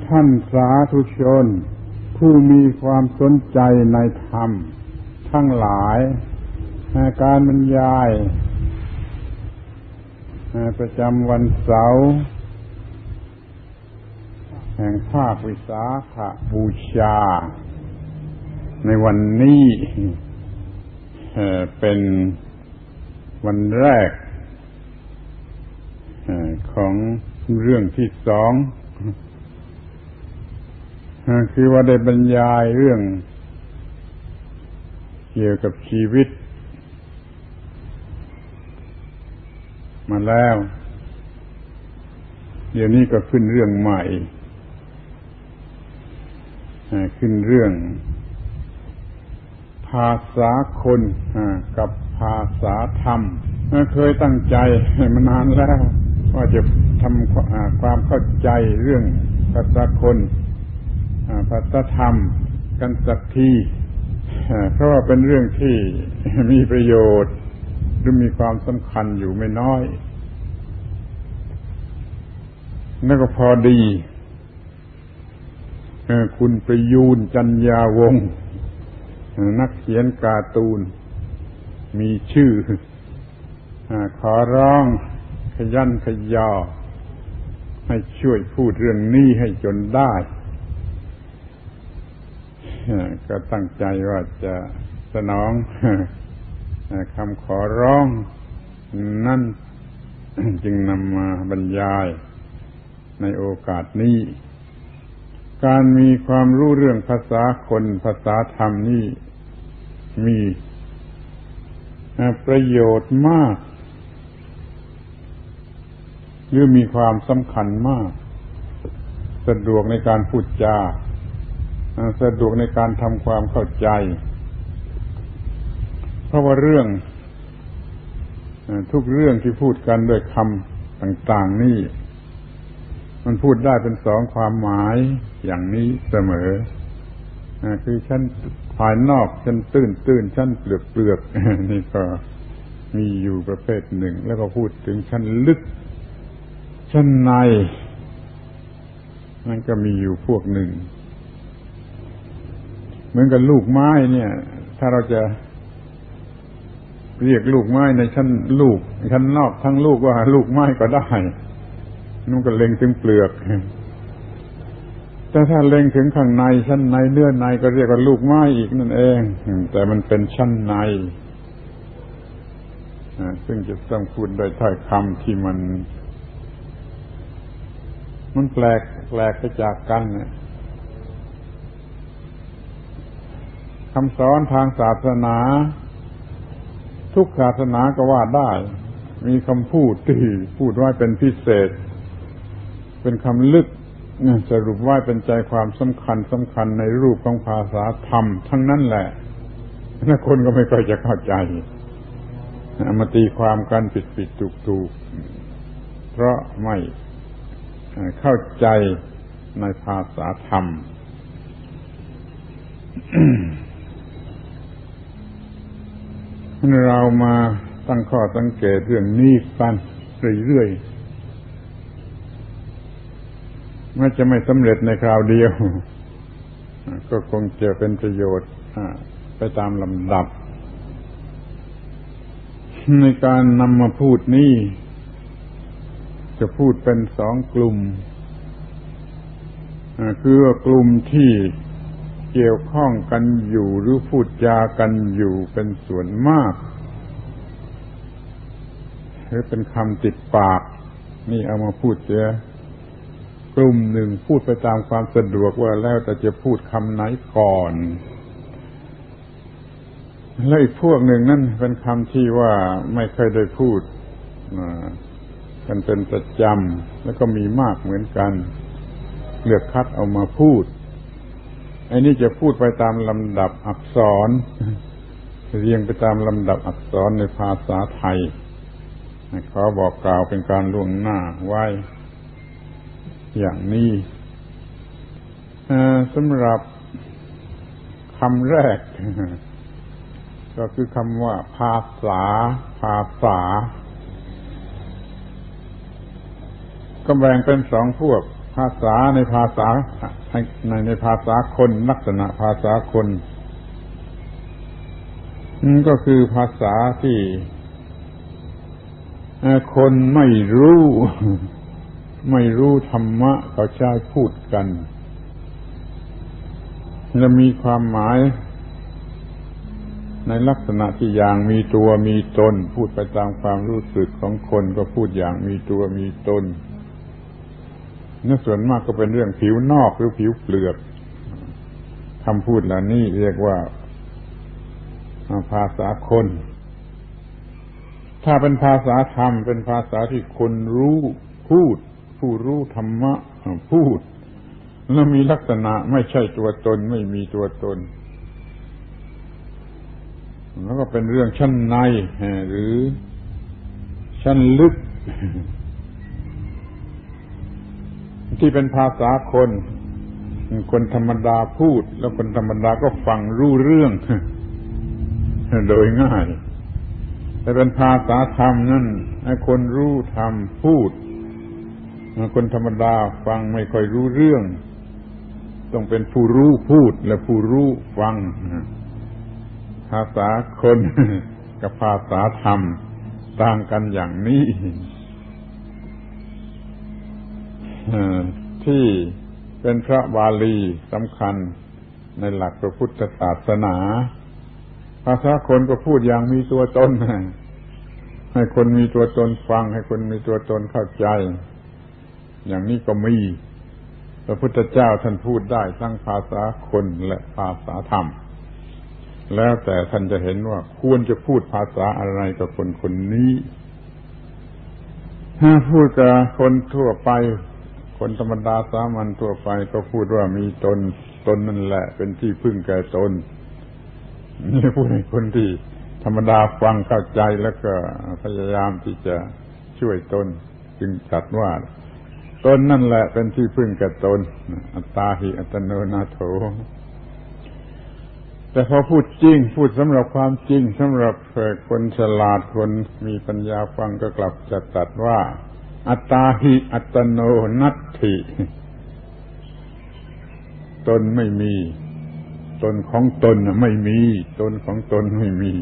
ท่านสาธุชนผู้มีความสนใจในธรรมทั้งหลายการบรรยายประจำวันเสาร์แห่งภาควิสาขบูชาในวันนี้เป็นวันแรกของเรื่องที่สองคือว่าได้บรรยายเรื่องเกี่ยวกับชีวิตมาแล้วเดี๋ยวนี้ก็ขึ้นเรื่องใหม่ขึ้นเรื่องภาษาคนกับภาษาธรรมเคยตั้งใจมานานแล้วว่าจะทำความเข้าใจเรื่องภาษาคนภาษาธรรมกันสักทีเพราะว่าเป็นเรื่องที่มีประโยชน์หรือมีความสำคัญอยู่ไม่น้อยแล้วก็พอดีคุณประยูนจัญญาวงศ์นักเขียนการ์ตูนมีชื่อขอร้องขยันขยอให้ช่วยพูดเรื่องนี้ให้จนได้ก็ตั้งใจว่าจะสนองคำขอร้องนั่นจึงนำมาบรรยายในโอกาสนี้การมีความรู้เรื่องภาษาคนภาษาธรรมนี่มีประโยชน์มากหรือมีความสำคัญมากสะดวกในการพูดจาสะดวกในการทำความเข้าใจเพราะว่าเรื่องทุกเรื่องที่พูดกันด้วยคำต่างๆนี่มันพูดได้เป็นสองความหมายอย่างนี้เสมอคือชั้นภายนอกชั้นตื้นชั้นเปลือกนี่ก็มีอยู่ประเภทหนึ่งแล้วก็พูดถึงชั้นลึกชั้นในนั่นก็มีอยู่พวกหนึ่งเหมือนกับลูกไม้เนี่ยถ้าเราจะเรียกลูกไม้ในชั้นลูกชั้นนอกทั้งลูกว่าลูกไม้ก็ได้นุ่งก็เล็งถึงเปลือกแต่ถ้าเล็งถึงข้างในชั้นในเนื้อในก็เรียกว่าลูกไม้อีกนั่นเองแต่มันเป็นชั้นในซึ่งจะต้องพูดโดยถ้อยคำที่มันแปลกไปจากกันคำสอนทางศาสนาทุกศาสนาก็ว่าได้มีคำพูดที่พูดไว้เป็นพิเศษเป็นคำลึกสรุปไว้เป็นใจความสำคัญในรูปของภาษาธรรมทั้งนั้นแหละและคนก็ไม่ค่อยจะเข้าใจเอามาตีความกันผิดถูกเพราะไม่เข้าใจในภาษาธรรม เรามาตั้งข้อสังเกตเรื่องนี้กันเรื่อยๆมันจะไม่สำเร็จในคราวเดียวก็คงจะเป็นประโยชน์ไปตามลำดับในการนำมาพูดนี้จะพูดเป็นสองกลุ่มคือกลุ่มที่เกี่ยวข้องกันอยู่หรือพูดจากันอยู่เป็นส่วนมากหรือเป็นคำติดปากนี่เอามาพูดเสียกลุ่มหนึ่งพูดไปตามความสะดวกว่าแล้วแต่จะพูดคำไหนก่อนแล้วอีกพวกหนึ่งนั่นเป็นคำที่ว่าไม่เคยได้พูดกันเป็นประจำแล้วก็มีมากเหมือนกันเลือกคัดเอามาพูดไอ้นี่จะพูดไปตามลำดับอักษรเรียงไปตามลำดับอักษรในภาษาไทยขอบอกกล่าวเป็นการล่วงหน้าไว้อย่างนี้สำหรับคำแรกก็คือคำว่าภาษาก็แบ่งเป็นสองพวกภาษาในภาษาในภาษาคนลักษณะภาษาคนก็คือภาษาที่คนไม่รู้ธรรมะเขาใช้พูดกันจะมีความหมายในลักษณะที่อย่างมีตัวมีตนพูดไปตามความรู้สึกของคนก็พูดอย่างมีตัวมีตนนั่นส่วนมากก็เป็นเรื่องผิวนอกหรือผิวเปลือกคำพูดเหล่านี้เรียกว่าภาษาคนถ้าเป็นภาษาธรรมเป็นภาษาที่คนรู้พูดผู้รู้ธรรมะพูดแล้วมีลักษณะไม่ใช่ตัวตนไม่มีตัวตนแล้วก็เป็นเรื่องชั้นในหรือชั้นลึกที่เป็นภาษาคนธรรมดาพูดแล้วคนธรรมดาก็ฟังรู้เรื่องโดยง่ายแต่เป็นภาษาธรรมนั่นให้คนรู้ธรรมพูดคนธรรมดาฟังไม่ค่อยรู้เรื่องต้องเป็นผู้รู้พูดและผู้รู้ฟังภาษาคนกับภาษาธรรมต่างกันอย่างนี้ที่เป็นพระบาลีสำคัญในหลักพระพุทธศาสนาภาษาคนก็พูดอย่างมีตัวตนให้คนมีตัวตนฟังให้คนมีตัวตนเข้าใจอย่างนี้ก็มีพระพุทธเจ้าท่านพูดได้ทั้งภาษาคนและภาษาธรรมแล้วแต่ท่านจะเห็นว่าควรจะพูดภาษาอะไรกับคนคนนี้ถ้าพูดกับคนทั่วไปคนธรรมดาสามัญทั่วไปก็พูดว่ามีตนนั่นแหละเป็นที่พึ่งแก่ตนนี่พูดให้คนที่ธรรมดาฟังเข้าใจแล้วก็พยายามที่จะช่วยตนจึงตรัสว่าตนนั่นแหละเป็นที่พึ่งแก่ตนอัตตาหิอัตโนนาโถแต่พอพูดจริงพูดสำหรับความจริงสำหรับคนฉลาดคนมีปัญญาฟังก็กลับจะตรัสว่าอัตตาหิอัตโนนัตถิตนไม่มีตนของตนไม่มีตนของตนไม่มี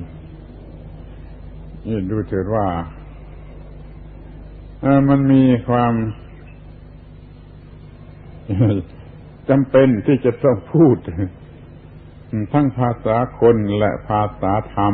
นี่ดูเถิดว่ามันมีความจำเป็นที่จะต้องพูดทั้งภาษาคนและภาษาธรรม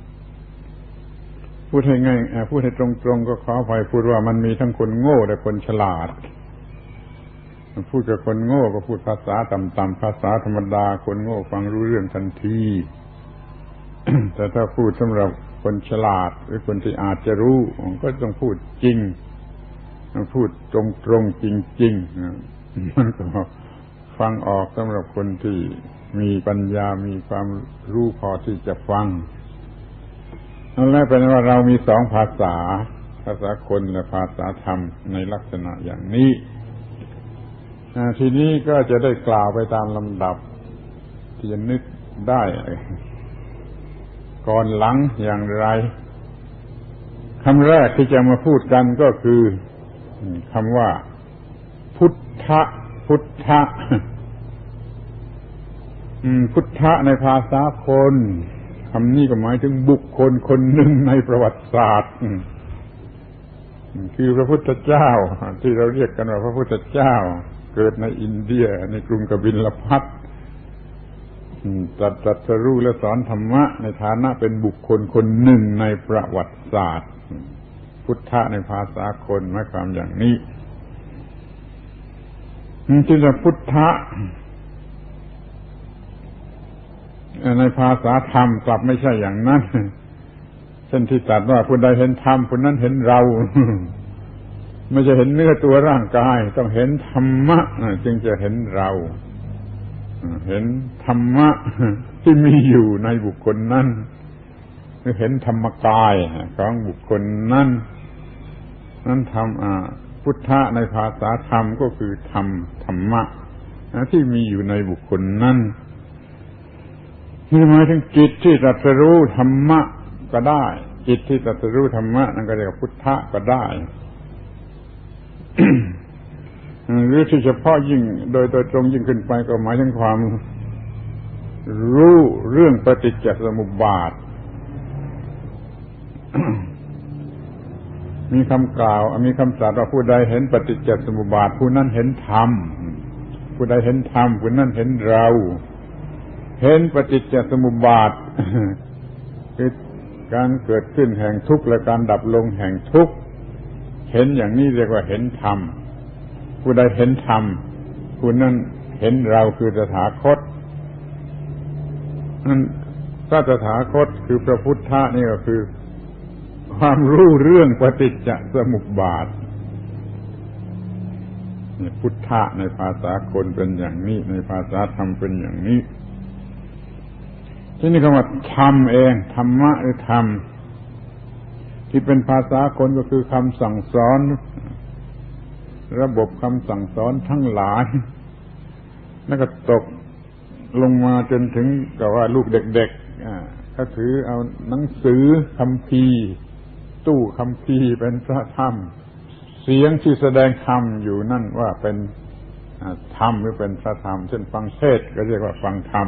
พูดให้ง่ายพูดให้ตรงๆก็ขออภัยพูดว่ามันมีทั้งคนโง่และคนฉลาดพูดกับคนโง่ก็พูดภาษาต่ำๆภาษาธรรมดาคนโง่ฟังรู้เรื่องทันที แต่ถ้าพูดสำหรับคนฉลาดหรือคนที่อาจจะรู้ก็ต้องพูดจริงพูดตรงๆจริงๆมันก็ฟังออกสำหรับคนที่มีปัญญามีความรู้พอที่จะฟังนั่นแหละเป็นว่าเรามีสองภาษาภาษาคนและภาษาธรรมในลักษณะอย่างนี้ทีนี้ก็จะได้กล่าวไปตามลำดับที่จะนึกได้ก่อนหลังอย่างไรคำแรกที่จะมาพูดกันก็คือคำว่าพุทธะพุทธะพุทธะในภาษาคนคำนี้ก็หมายถึงบุคคลคนหนึ่งในประวัติศาสตร์คือพระพุทธเจ้าที่เราเรียกกันว่าพระพุทธเจ้าเกิดในอินเดียในกรุงกบิลพัสตรัสรู้และสอนธรรมะในฐานะเป็นบุคคลคนหนึ่งในประวัติศาสตร์พุทธะในภาษาคนหมายความอย่างนี้ที่จะพุทธะในภาษาธรรมกลับไม่ใช่อย่างนั้นเช่นที่ตรัสว่าผู้ใดเห็นธรรมผู้นั้นเห็นเราไม่จะเห็นเนื้อตัวร่างกายต้องเห็นธรรมะจึงจะเห็นเราเห็นธรรมะที่มีอยู่ในบุคคลนั้นคือเห็นธรรมกายของบุคคลนั้นธรรมพุทธะในภาษาธรรมก็คือธรรมะที่มีอยู่ในบุคคลนั้นนี่หมายถึงจิตที่ตรัสรู้ธรรมะก็ได้จิตที่ตรัสรู้ธรรมะนั่นก็เรียกว่าพุทธะก็ได้ หหรือที่เฉพาะยิ่งโดยตรงยิ่งขึ้นไปก็หมายถึงความรู้เรื่องปฏิจจสมุปบาท มีคำกล่าวมีคำตรัสว่าผู้ใดเห็นปฏิจจสมุปบาทผู้นั้นเห็นธรรมผู้ใดเห็นธรรมผู้นั้นเห็นเราเห็นปฏิจจสมุปบาท คือการเกิดขึ้นแห่งทุกข์และการดับลงแห่งทุกข์เห็นอย่างนี้เรียกว่าเห็นธรรมผู้ใดเห็นธรรมผู้นั้นเห็นเราคือตถาคตนั่นพระตถาคตคือพระพุทธะนี่ก็คือความรู้เรื่องปฏิจจสมุปบาทพุทธะในภาษาคนเป็นอย่างนี้ในภาษาธรรมเป็นอย่างนี้ที่นี่คำว่าธรรมเองธรรมะหรือธรรมที่เป็นภาษาคนก็คือคำสั่งสอนระบบคำสั่งสอนทั้งหลายแล้วก็ตกลงมาจนถึงกับว่าลูกเด็กๆก็ถือเอาหนังสือคัมภีร์ตู้คัมภีร์เป็นพระธรรมเสียงที่แสดงธรรมอยู่นั่นว่าเป็นธรรมหรือเป็นพระธรรมเช่นฟังเทศน์ก็เรียกว่าฟังธรรม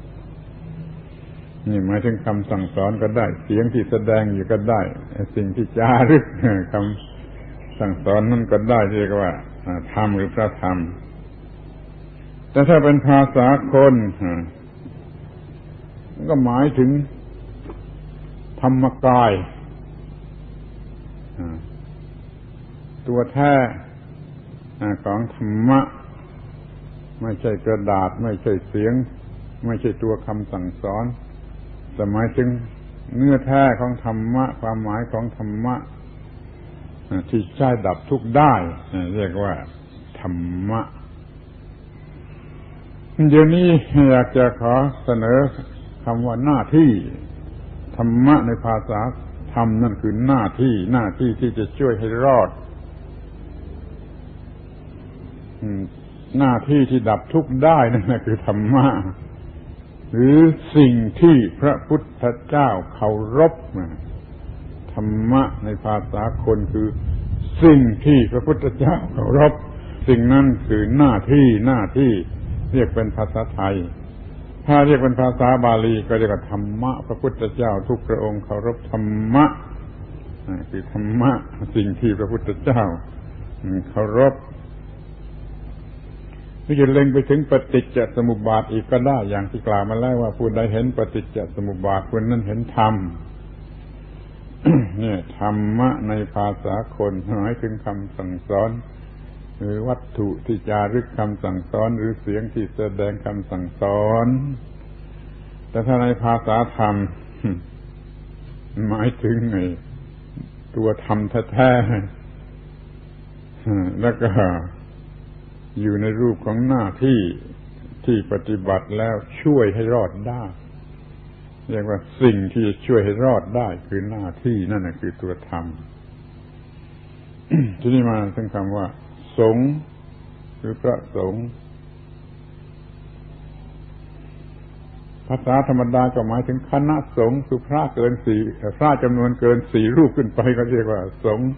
นี่หมายถึงคำสั่งสอนก็ได้เสียงที่แสดงอยู่ก็ได้สิ่งที่จารึกคำสั่งสอนนั่นก็ได้เรียกว่าธรรมหรือพระธรรมแต่ถ้าเป็นภาษาคนก็หมายถึงธรรมกายตัวแท้ของธรรมะไม่ใช่กระดาษไม่ใช่เสียงไม่ใช่ตัวคำสั่งสอนแต่หมายถึงเนื้อแท้ของธรรมะความหมายของธรรมะที่ใช้ดับทุกข์ได้เรียกว่าธรรมะเดี๋ยวนี้อยากจะขอเสนอคำว่าหน้าที่ธรรมะในภาษาธรรมนั่นคือหน้าที่ที่จะช่วยให้รอดหน้าที่ที่ดับทุกข์ได้นั่นคือธรรมะหรือสิ่งที่พระพุทธเจ้าเคารพธรรมะในภาษาคนคือสิ่งที่พระพุทธเจ้าเคารพสิ่งนั้นคือหน้าที่เรียกเป็นภาษาไทยถ้าเรียกเป็นภาษาบาลีก็เรียกว่าธรรมะพระพุทธเจ้าทุกพระองค์เคารพธรรมะคือธรรมะสิ่งที่พระพุทธเจ้าเคารพที่จะเล็งไปถึงปฏิจจสมุปบาทอีกก็ได้อย่างที่กล่าวมาแล้วว่าผู้ใดเห็นปฏิจจสมุปบาทคนนั้นเห็นธรรม เนี่ยธรรมะในภาษาคนหมายถึงคำสั่งสอนหรือวัตถุที่จารึกคำสั่งสอนหรือเสียงที่แสดงคำสั่งสอนแต่ถ้าในภาษาธรรม หมายถึงไอ้ตัวธรรมแท้ๆแล้วก็อยู่ในรูปของหน้าที่ที่ปฏิบัติแล้วช่วยให้รอดได้เรียกว่าสิ่งที่จะช่วยให้รอดได้คือหน้าที่นั่นคือตัวธรรม ที่นี่มาถึงคำว่าสงฆ์หรือพระสงฆ์ภาษาธรรมดาก็หมายถึงคณะสงฆ์คือพระเกิน4พระจำนวนเกิน4รูปขึ้นไปก็เรียกว่าสงฆ์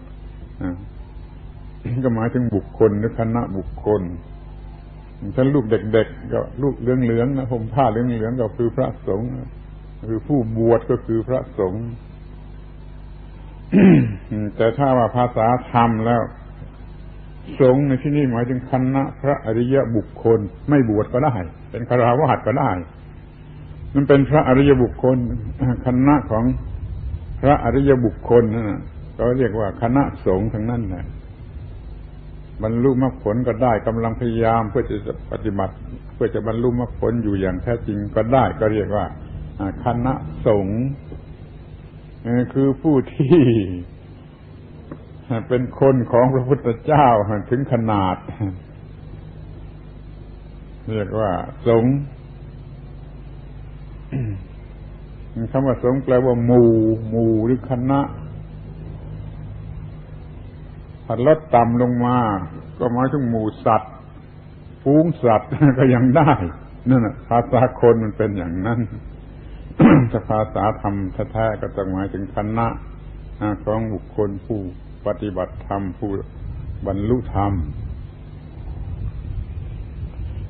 ก็หมายถึงบุคคลหรือคณะบุคคลถ้าลูกเด็กๆก็ลูกเหลืองๆนะห่มผ้าเหลืองๆก็คือพระสงฆ์คือผู้บวชก็คือพระสงฆ์ แต่ถ้าว่าภาษาธรรมแล้วสงฆ์ในที่นี้หมายถึงคณะพระอริยบุคคลไม่บวชก็ได้เป็นฆราวาสก็ได้มันเป็นพระอริยบุคคลคณะของพระอริยบุคคลนั่นน่ะก็เรียกว่าคณะสงฆ์ทั้งนั้นแหละบรรลุมรรคผลก็ได้กำลังพยายามเพื่อจะปฏิบัติเพื่อจะบรรลุมรรคผลอยู่อย่างแท้จริงก็ได้ก็เรียกว่าคณะสงฆ์คือผู้ที่เป็นคนของพระพุทธเจ้าถึงขนาดเรียกว่าสงฆ์คำว่าสงฆ์แปลว่าหมู่หรือคณะถ้าลดต่ำลงมาก็หมายถึงหมู่สัตว์ฝูงสัตว์ก็ยังได้นั่นน่ะภาษาคนมันเป็นอย่างนั้น ถ้าภาษาธรรมแท้ๆก็ต้องหมายถึงคณะของบุคคลผู้ปฏิบัติธรรมผู้บรรลุธรรม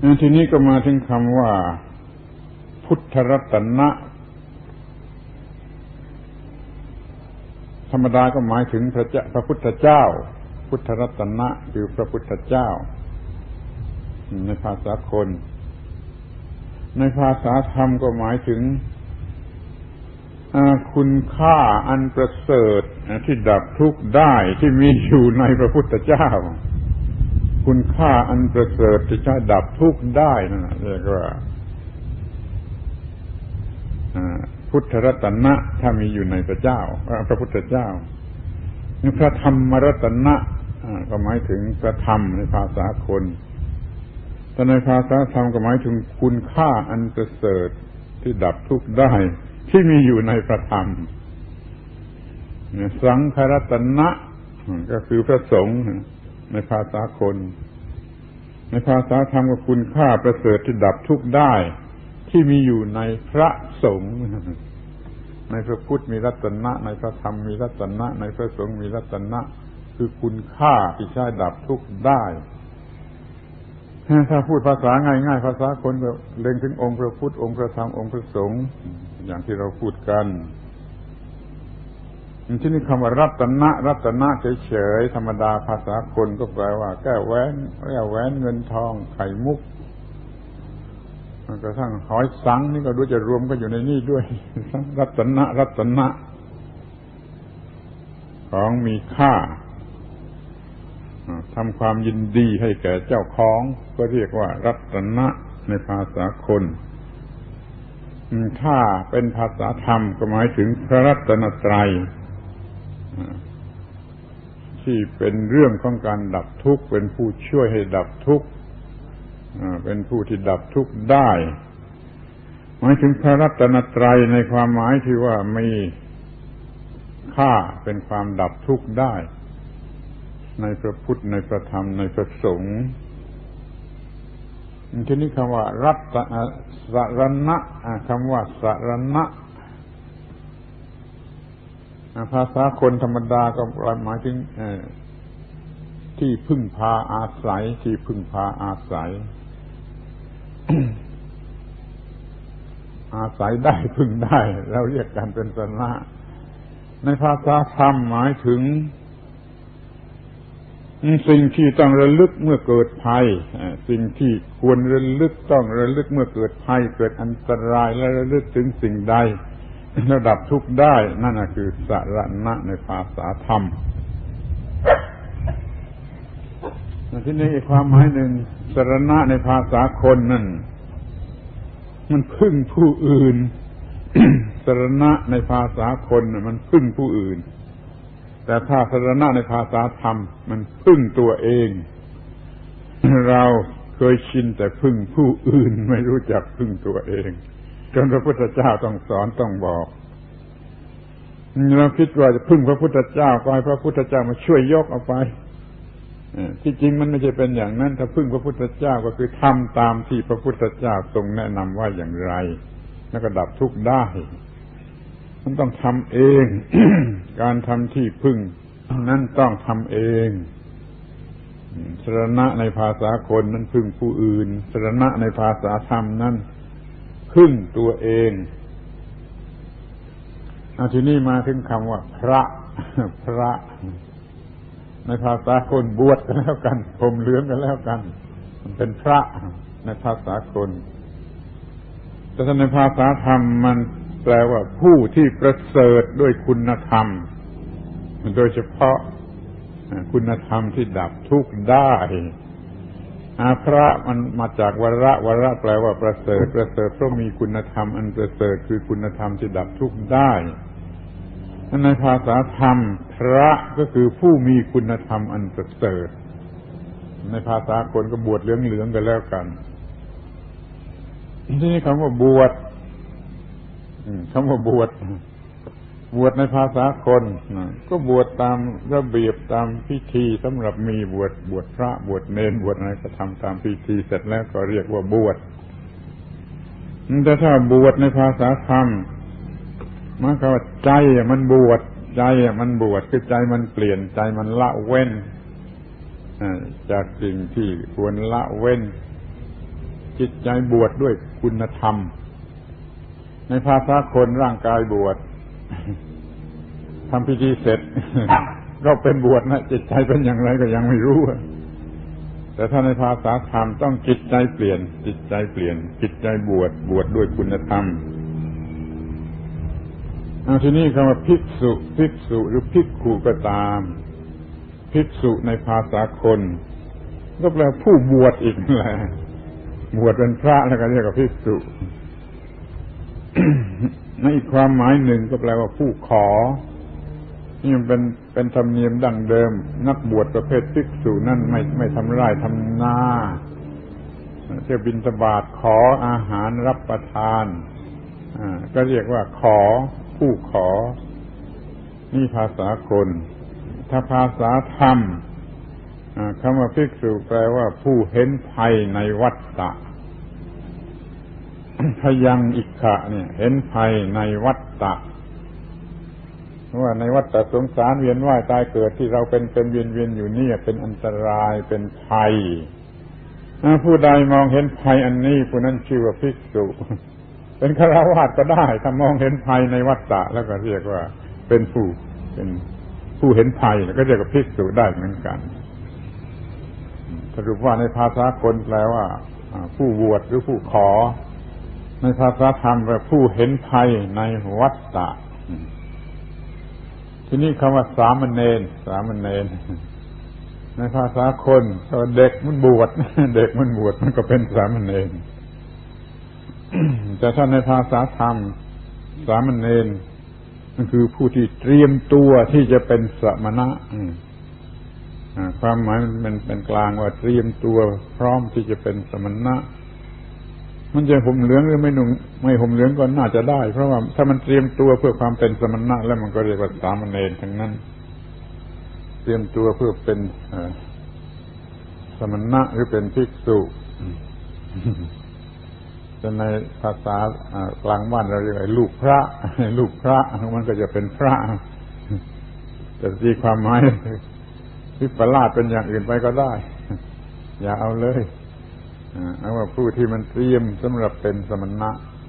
ทีนี้ก็มาถึงคำว่าพุทธรัตนะธรรมดาก็หมายถึงพระพุทธเจ้าพุทธรัตนะคือพระพุทธเจ้าในภาษาคนในภาษาธรรมก็หมายถึงคุณค่าอันประเสริฐที่ดับทุกข์ได้ที่มีอยู่ในพระพุทธเจ้าคุณค่าอันประเสริฐที่จะดับทุกข์ได้นั่นเรียกว่าพุทธรัตนะถ้ามีอยู่ในพระเจ้าพระพุทธเจ้าพระธรรมรัตนะก็หมายถึงพระธรรมในภาษาคนแต่ในภาษาธรรมก็หมายถึงคุณค่าอันประเสริฐที่ดับทุกข์ได้ที่มีอยู่ในพระธรรมสังฆรัตนะก็คือพระสงฆ์ในภาษาคนในภาษาธรรมก็คุณค่าประเสริฐที่ดับทุกข์ได้ที่มีอยู่ในพระสงฆ์ในพระพุทธมีรัตนะในพระธรรมมีรัตนะในพระสงฆ์มีรัตนะคือคุณค่าที่ใช้ดับทุกข์ได้ถ้าพูดภาษาง่ายๆภาษาคนก็เล็งถึงองค์พระพุทธองค์พระธรรมองค์พระสงฆ์อย่างที่เราพูดกันที่นี่คำว่ารัตนะเฉยๆธรรมดาภาษาคนก็แปลว่าแก้วแหวนเงินทองไข่มุกกระทั่งหอยสังนี่ก็ดูจะรวมกันอยู่ในนี่ด้วยรัตนะของมีค่าทำความยินดีให้แก่เจ้าของก็เรียกว่ารัตนะในภาษาคนถ้าเป็นภาษาธรรมก็หมายถึงพระรัตนตรัยที่เป็นเรื่องของการดับทุกข์เป็นผู้ช่วยให้ดับทุกข์เป็นผู้ที่ดับทุกข์ได้หมายถึงพระรัตนตรัยในความหมายที่ว่ามีค่าเป็นความดับทุกข์ได้ในพระพุทธในพระธรรมในพระสงฆ์ทีนี้คำว่ารัตสรณะคำว่าสรณะภาษาคนธรรมดาก็หมายถึงที่พึ่งพาอาศัยที่พึ่งพาอาศัย อาศัยได้พึ่งได้เราเรียกกันเป็นสรณะในภาษาธรรมหมายถึงสิ่งที่ต้องระลึกเมื่อเกิดภัยสิ่งที่ควรระลึกต้องระลึกเมื่อเกิดภัยเกิดอันตรายและระลึกถึงสิ่งใดระดับทุกข์ได้นั่นคือสรณะในภาษาธรรมที่นี่อีกความหมายหนึ่งสรณะในภาษาคนนั่นมันพึ่งผู้อื่น สรณะในภาษาคนมันพึ่งผู้อื่นแต่ถ้าสรณะในภาษาธรรมมันพึ่งตัวเองเราเคยชินแต่พึ่งผู้อื่นไม่รู้จักพึ่งตัวเองจนพระพุทธเจ้าต้องสอนต้องบอกเราคิดว่าจะพึ่งพระพุทธเจ้าก็ให้พระพุทธเจ้ามาช่วยยกเอาไปที่จริงมันไม่ใช่เป็นอย่างนั้นถ้าพึ่งพระพุทธเจ้าก็คือทำตามที่พระพุทธเจ้าทรงแนะนำว่าอย่างไรแล้วก็ดับทุกข์ได้มันต้องทำเอง การทำที่พึ่งนั้นต้องทำเองสรณะในภาษาคนนั้นพึ่งผู้อื่นสรณะในภาษาธรรมนั้นพึ่งตัวเองทีนี้มาถึงคำว่าพระในภาษาคนบวชกันแล้วกันผมเหลืองกันแล้วกันมันเป็นพระในภาษาคนแต่ในภาษาธรรมมันแปลว่าผู้ที่ประเสริฐด้วยคุณธรรมโดยเฉพาะคุณธรรมที่ดับทุกข์ได้พระมันมาจากวระแปลว่าประเสริฐเพราะมีคุณธรรมอันประเสริฐคือคุณธรรมที่ดับทุกข์ได้ในภาษาธรรมพระก็คือผู้มีคุณธรรมอันประเสริฐในภาษาคนก็บวชเหลืองๆกันแล้วกันที่นี่คำว่าบวชในภาษาคนก็บวชตามระเบียบตามพิธีสำหรับมีบวชพระบวชเณรบวชอะไรก็ทำตามพิธีเสร็จแล้วก็เรียกว่าบวชแต่ถ้าบวชในภาษาธรรมหมายความว่าใจมันบวชคือใจมันเปลี่ยนใจมันละเว้นจากสิ่งที่ควรละเว้นจิตใจบวชด้วยคุณธรรมในภาษาคนร่างกายบวชทำพิธีเสร็จก็เป็นบวชนะจิตใจเป็นอย่างไรก็ยังไม่รู้แต่ถ้าในภาษาธรรมต้องจิตใจเปลี่ยนจิตใจเปลี่ยนจิตใจบวชด้วยคุณธรรมทีนี้คำว่าภิกษุหรือภิกขุก็ตามภิกษุในภาษาคนก็แปลผู้บวชอีกแหละบวชเป็นพระแล้วก็เรียกว่าภิกษุ ในอีกความหมายหนึ่งก็แปลว่าผู้ขอนี่มันเป็นธรรมเนียมดั้งเดิมนักบวชประเภทภิกษุนั่นไม่ทำไร่ทำนาเที่ยวบิณฑบาตขออาหารรับประทานก็เรียกว่าขอผู้ขอนี่ภาษาคนถ้าภาษาธรรมคำว่าภิกษุแปลว่าผู้เห็นภัยในวัฏฏะพยังอิกขะเนี่ยเห็นภัยในวัฏฏะว่าในวัฏฏะสงสารเวียนว่ายตายเกิดที่เราเป็นเวียนอยู่นี่เป็นอันตรายเป็นภัยผู้ใดมองเห็นภัยอันนี้ผู้นั้นชื่อว่าภิกษุเป็นฆราวาสก็ได้ถ้ามองเห็นภัยในวัฏฏะแล้วก็เรียกว่าเป็นผู้เห็นภัยแล้วก็เรียกว่าภิกษุได้เหมือนกันสรุปว่าในภาษาคนแปลว่าผู้บวชหรือผู้ขอในภาษาธรรมแปลผู้เห็นภัยในวัฏฏะทีนี้คำว่าสามเณรในภาษาคนเด็กมันบวชมันก็เป็นสามเณรแต่ถ้าในภาษาธรรมสามเณรมันคือผู้ที่เตรียมตัวที่จะเป็นสมณะความหมายมันเป็นกลางว่าเตรียมตัวพร้อมที่จะเป็นสมณะมันจะห่มเหลืองหรือไม่ห่มเหลืองก็น่าจะได้เพราะว่าถ้ามันเตรียมตัวเพื่อความเป็นสมณะแล้วมันก็เรียกว่าสามเณรทั้งนั้นเตรียมตัวเพื่อเป็นสมณะหรือเป็นภิกษุแต่ในภาษากลางบ้านเราเรียกว่าลูกพระมันก็จะเป็นพระแต่ที่ความหมายที่ประหลาดเป็นอย่างอื่นไปก็ได้อย่าเอาเลยเอาว่าผู้ที่มันเตรียมสำหรับเป็นสมณะ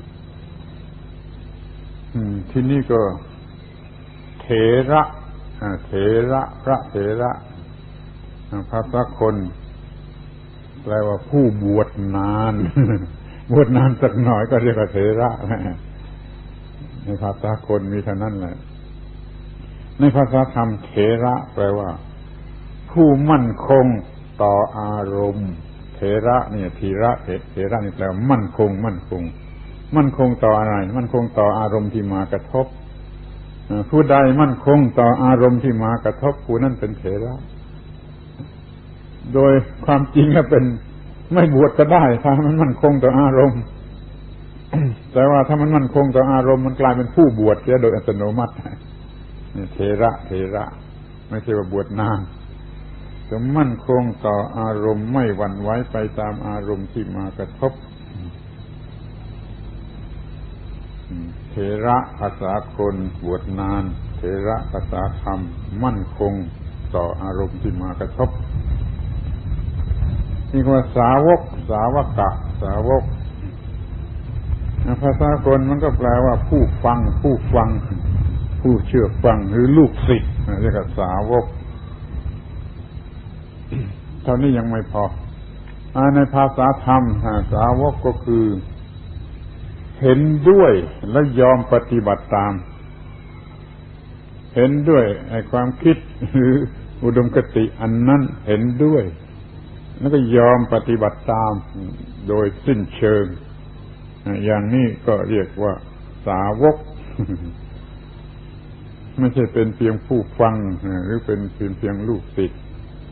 ที่นี่ก็เถระพระเถระภาษาคนแปลว่าผู้บวชนานบวชนานสักหน่อยก็เรียกว่าเถระในภาษาคนมีเท่านั้นแหละในภาษาธรรมเถระแปลว่าผู้มั่นคงต่ออารมณ์เถระเนี่ยเถระนี่แปลว่ามั่นคงต่ออะไรมั่นคงต่ออารมณ์ที่มากระทบผู้ใดมั่นคงต่ออารมณ์ที่มากระทบผู้นั้นเป็นเถระโดยความจริงแล้วเป็นไม่บวชก็ได้ถ้ามันมั่นคงต่ออารมณ์ แต่ว่าถ้ามันมั่นคงต่ออารมณ์มันกลายเป็นผู้บวชเสียโดยอัตโนมัตินี่เถระไม่ใช่ว่าบวชนานจะมั่นคงต่ออารมณ์ไม่หวั่นไหวไปตามอารมณ์ที่มากระทบเถระภาษาคนบวชนานเถระภาษาธรรมมั่นคงต่ออารมณ์ที่มากระทบนี่ว่าสาวกภาษาคนมันก็แปลว่าผู้ฟังผู้เชื่อฟังหรือลูกศิษย์เรียกว่าสาวกเท่านี้ยังไม่พอในภาษาธรรมสาวกก็คือเห็นด้วยและยอมปฏิบัติตามเห็นด้วยความคิดหรืออุดมคติอันนั้นเห็นด้วยแล้วก็ยอมปฏิบัติตามโดยสิ้นเชิงอย่างนี้ก็เรียกว่าสาวกไม่ใช่เป็นเพียงผู้ฟังหรือเป็นเพียงลูกศิษย์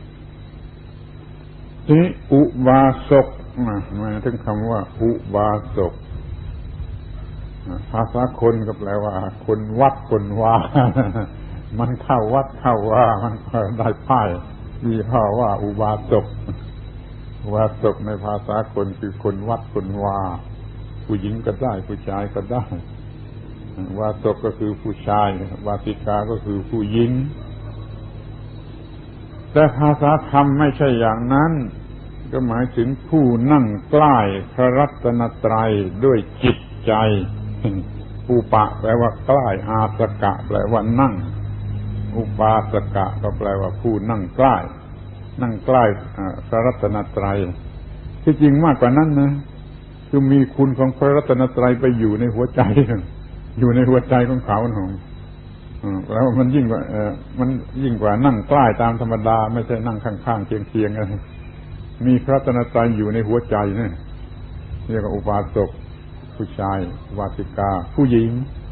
ทีนี้อุบาสกมาถึงคำว่าอุบาสกภาษาคนก็แปลว่าคนวัดคนว่ามันเข้าวัดเข้าว่ามันก็ได้ป้ายยี่ห้อว่าอุบาสกในภาษาคนคือคนวัดคนว่าผู้หญิงก็ได้ผู้ชายก็ได้วาสกก็คือผู้ชายวาสิกาก็คือผู้หญิงแต่ภาษาธรรมไม่ใช่อย่างนั้นก็หมายถึงผู้นั่งใกล้พระรัตนตรัยด้วยจิตใจอุปะแปลว่าใกล้อาสกะแปลว่านั่งอุปาสกะก็แปลว่าผู้นั่งใกล้พระรัตนตรัยที่จริงมากกว่านั้นนะคือมีคุณของพระรัตนตรัยไปอยู่ในหัวใจอยู่ในหัวใจของเขาหน่อยแล้วมันยิ่งกว่านั่งใกล้ตามธรรมดาไม่ใช่นั่งข้างๆเคียงๆกันมีพระรัตนตรัยอยู่ในหัวใจนี่เรียกว่าอุปาสกผู้ชายอุบาสิกาผู้หญิง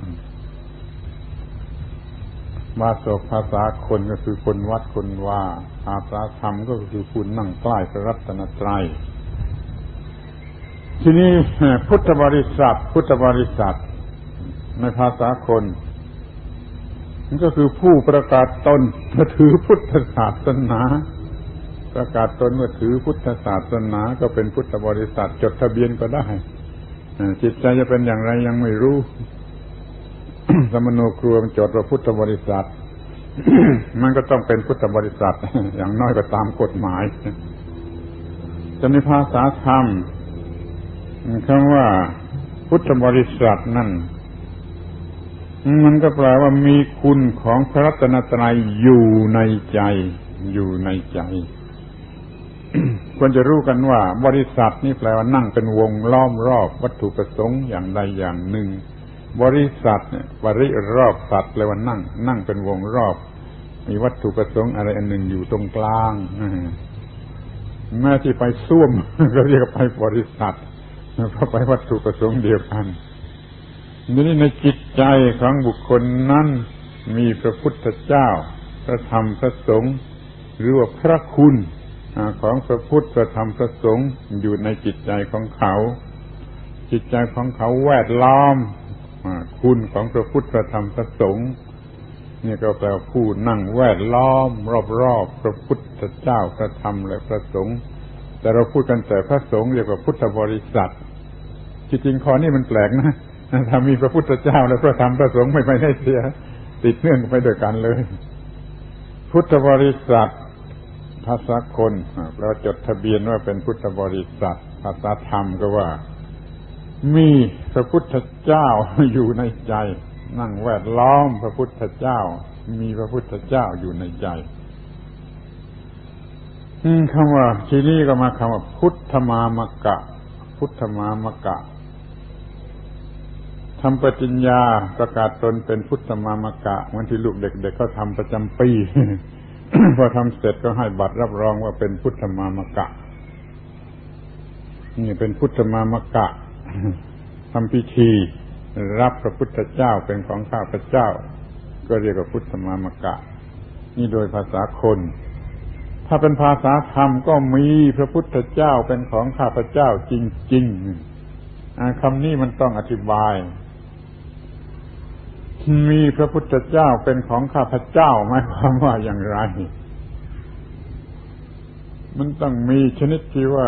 อุบาสกภาษาคนก็คือคนวัดคนว่าภาษาธรรมก็คือผู้นั่งใกล้พระรัตนตรัยทีนี้พุทธบริษัทในภาษาคนมันก็คือผู้ประกาศตนว่าถือพุทธศาสนาประกาศตนว่าถือพุทธศาสนาก็เป็นพุทธบริษัทจดทะเบียนก็ได้จิตใจจะเป็นอย่างไรยังไม่รู้ สมโนครัวมันจดว่าพุทธบริษัท มันก็ต้องเป็นพุทธบริษัท อย่างน้อยก็ตามกฎหมายจะในภาษาธรรมคำว่าพุทธบริษัทนั่นมันก็แปลว่ามีคุณของพระรัตนตรัยอยู่ในใจควรจะรู้กันว่าบริษัทนี่แปลว่านั่งเป็นวงล้อมรอบวัตถุประสงค์อย่างใดอย่างหนึ่งบริษัทเนี่ยบริรอบสัตว์แปลว่านั่งเป็นวงรอบมีวัตถุประสงค์อะไรอันหนึ่งอยู่ตรงกลางแม้ที่ไปซ่วมก็เรียกไปบริษัทเพราะไปวัตถุประสงค์เดียวกันนี่ในจิตใจของบุคคลนั้นมีพระพุทธเจ้าพระธรรมพระสงฆ์หรือว่าพระคุณของพระพุทธพระธรรมพระสงฆ์อยู่ในจิตใจของเขาจิตใจของเขาแวดล้อมคุณของพระพุทธพระธรรมพระสงฆ์นี่ก็แปลว่าผู้นั่งแวดล้อมรอบๆพระพุทธเจ้าพระธรรมและพระสงฆ์แต่เราพูดกันแต่พระสงฆ์เรียกว่าพุทธบริษัทจริงๆข้อนี้มันแปลกนะถ้ามีพระพุทธเจ้าและพระธรรมพระสงฆ์ไม่ได้เสียติดเนื่องไปด้วยกันเลยพุทธบริษัทภาษาคนเราจดทะเบียนว่าเป็นพุทธบริษัทภาษาธรรมก็ว่ามีพระพุทธเจ้าอยู่ในใจนั่งแวดล้อมพระพุทธเจ้ามีพระพุทธเจ้าอยู่ในใจคำว่าทีนี้ก็มาคำว่าพุทธมามกะทำปฏิญญาประกาศตนเป็นพุทธมามกะเหมือนที่ลูกเด็กๆเขาทำประจำปี พอทำเสร็จก็ให้บัตรรับรองว่าเป็นพุทธมามกะนี่เป็นพุทธมามกะทำพิธีรับพระพุทธเจ้าเป็นของข้าพเจ้าก็เรียกว่าพุทธมามกะนี่โดยภาษาคนถ้าเป็นภาษาธรรมก็มีพระพุทธเจ้าเป็นของข้าพเจ้าจริงๆคำนี้มันต้องอธิบายมีพระพุทธเจ้าเป็นของข้าพเจ้าหมายความว่าอย่างไรมันต้องมีชนิดที่ว่า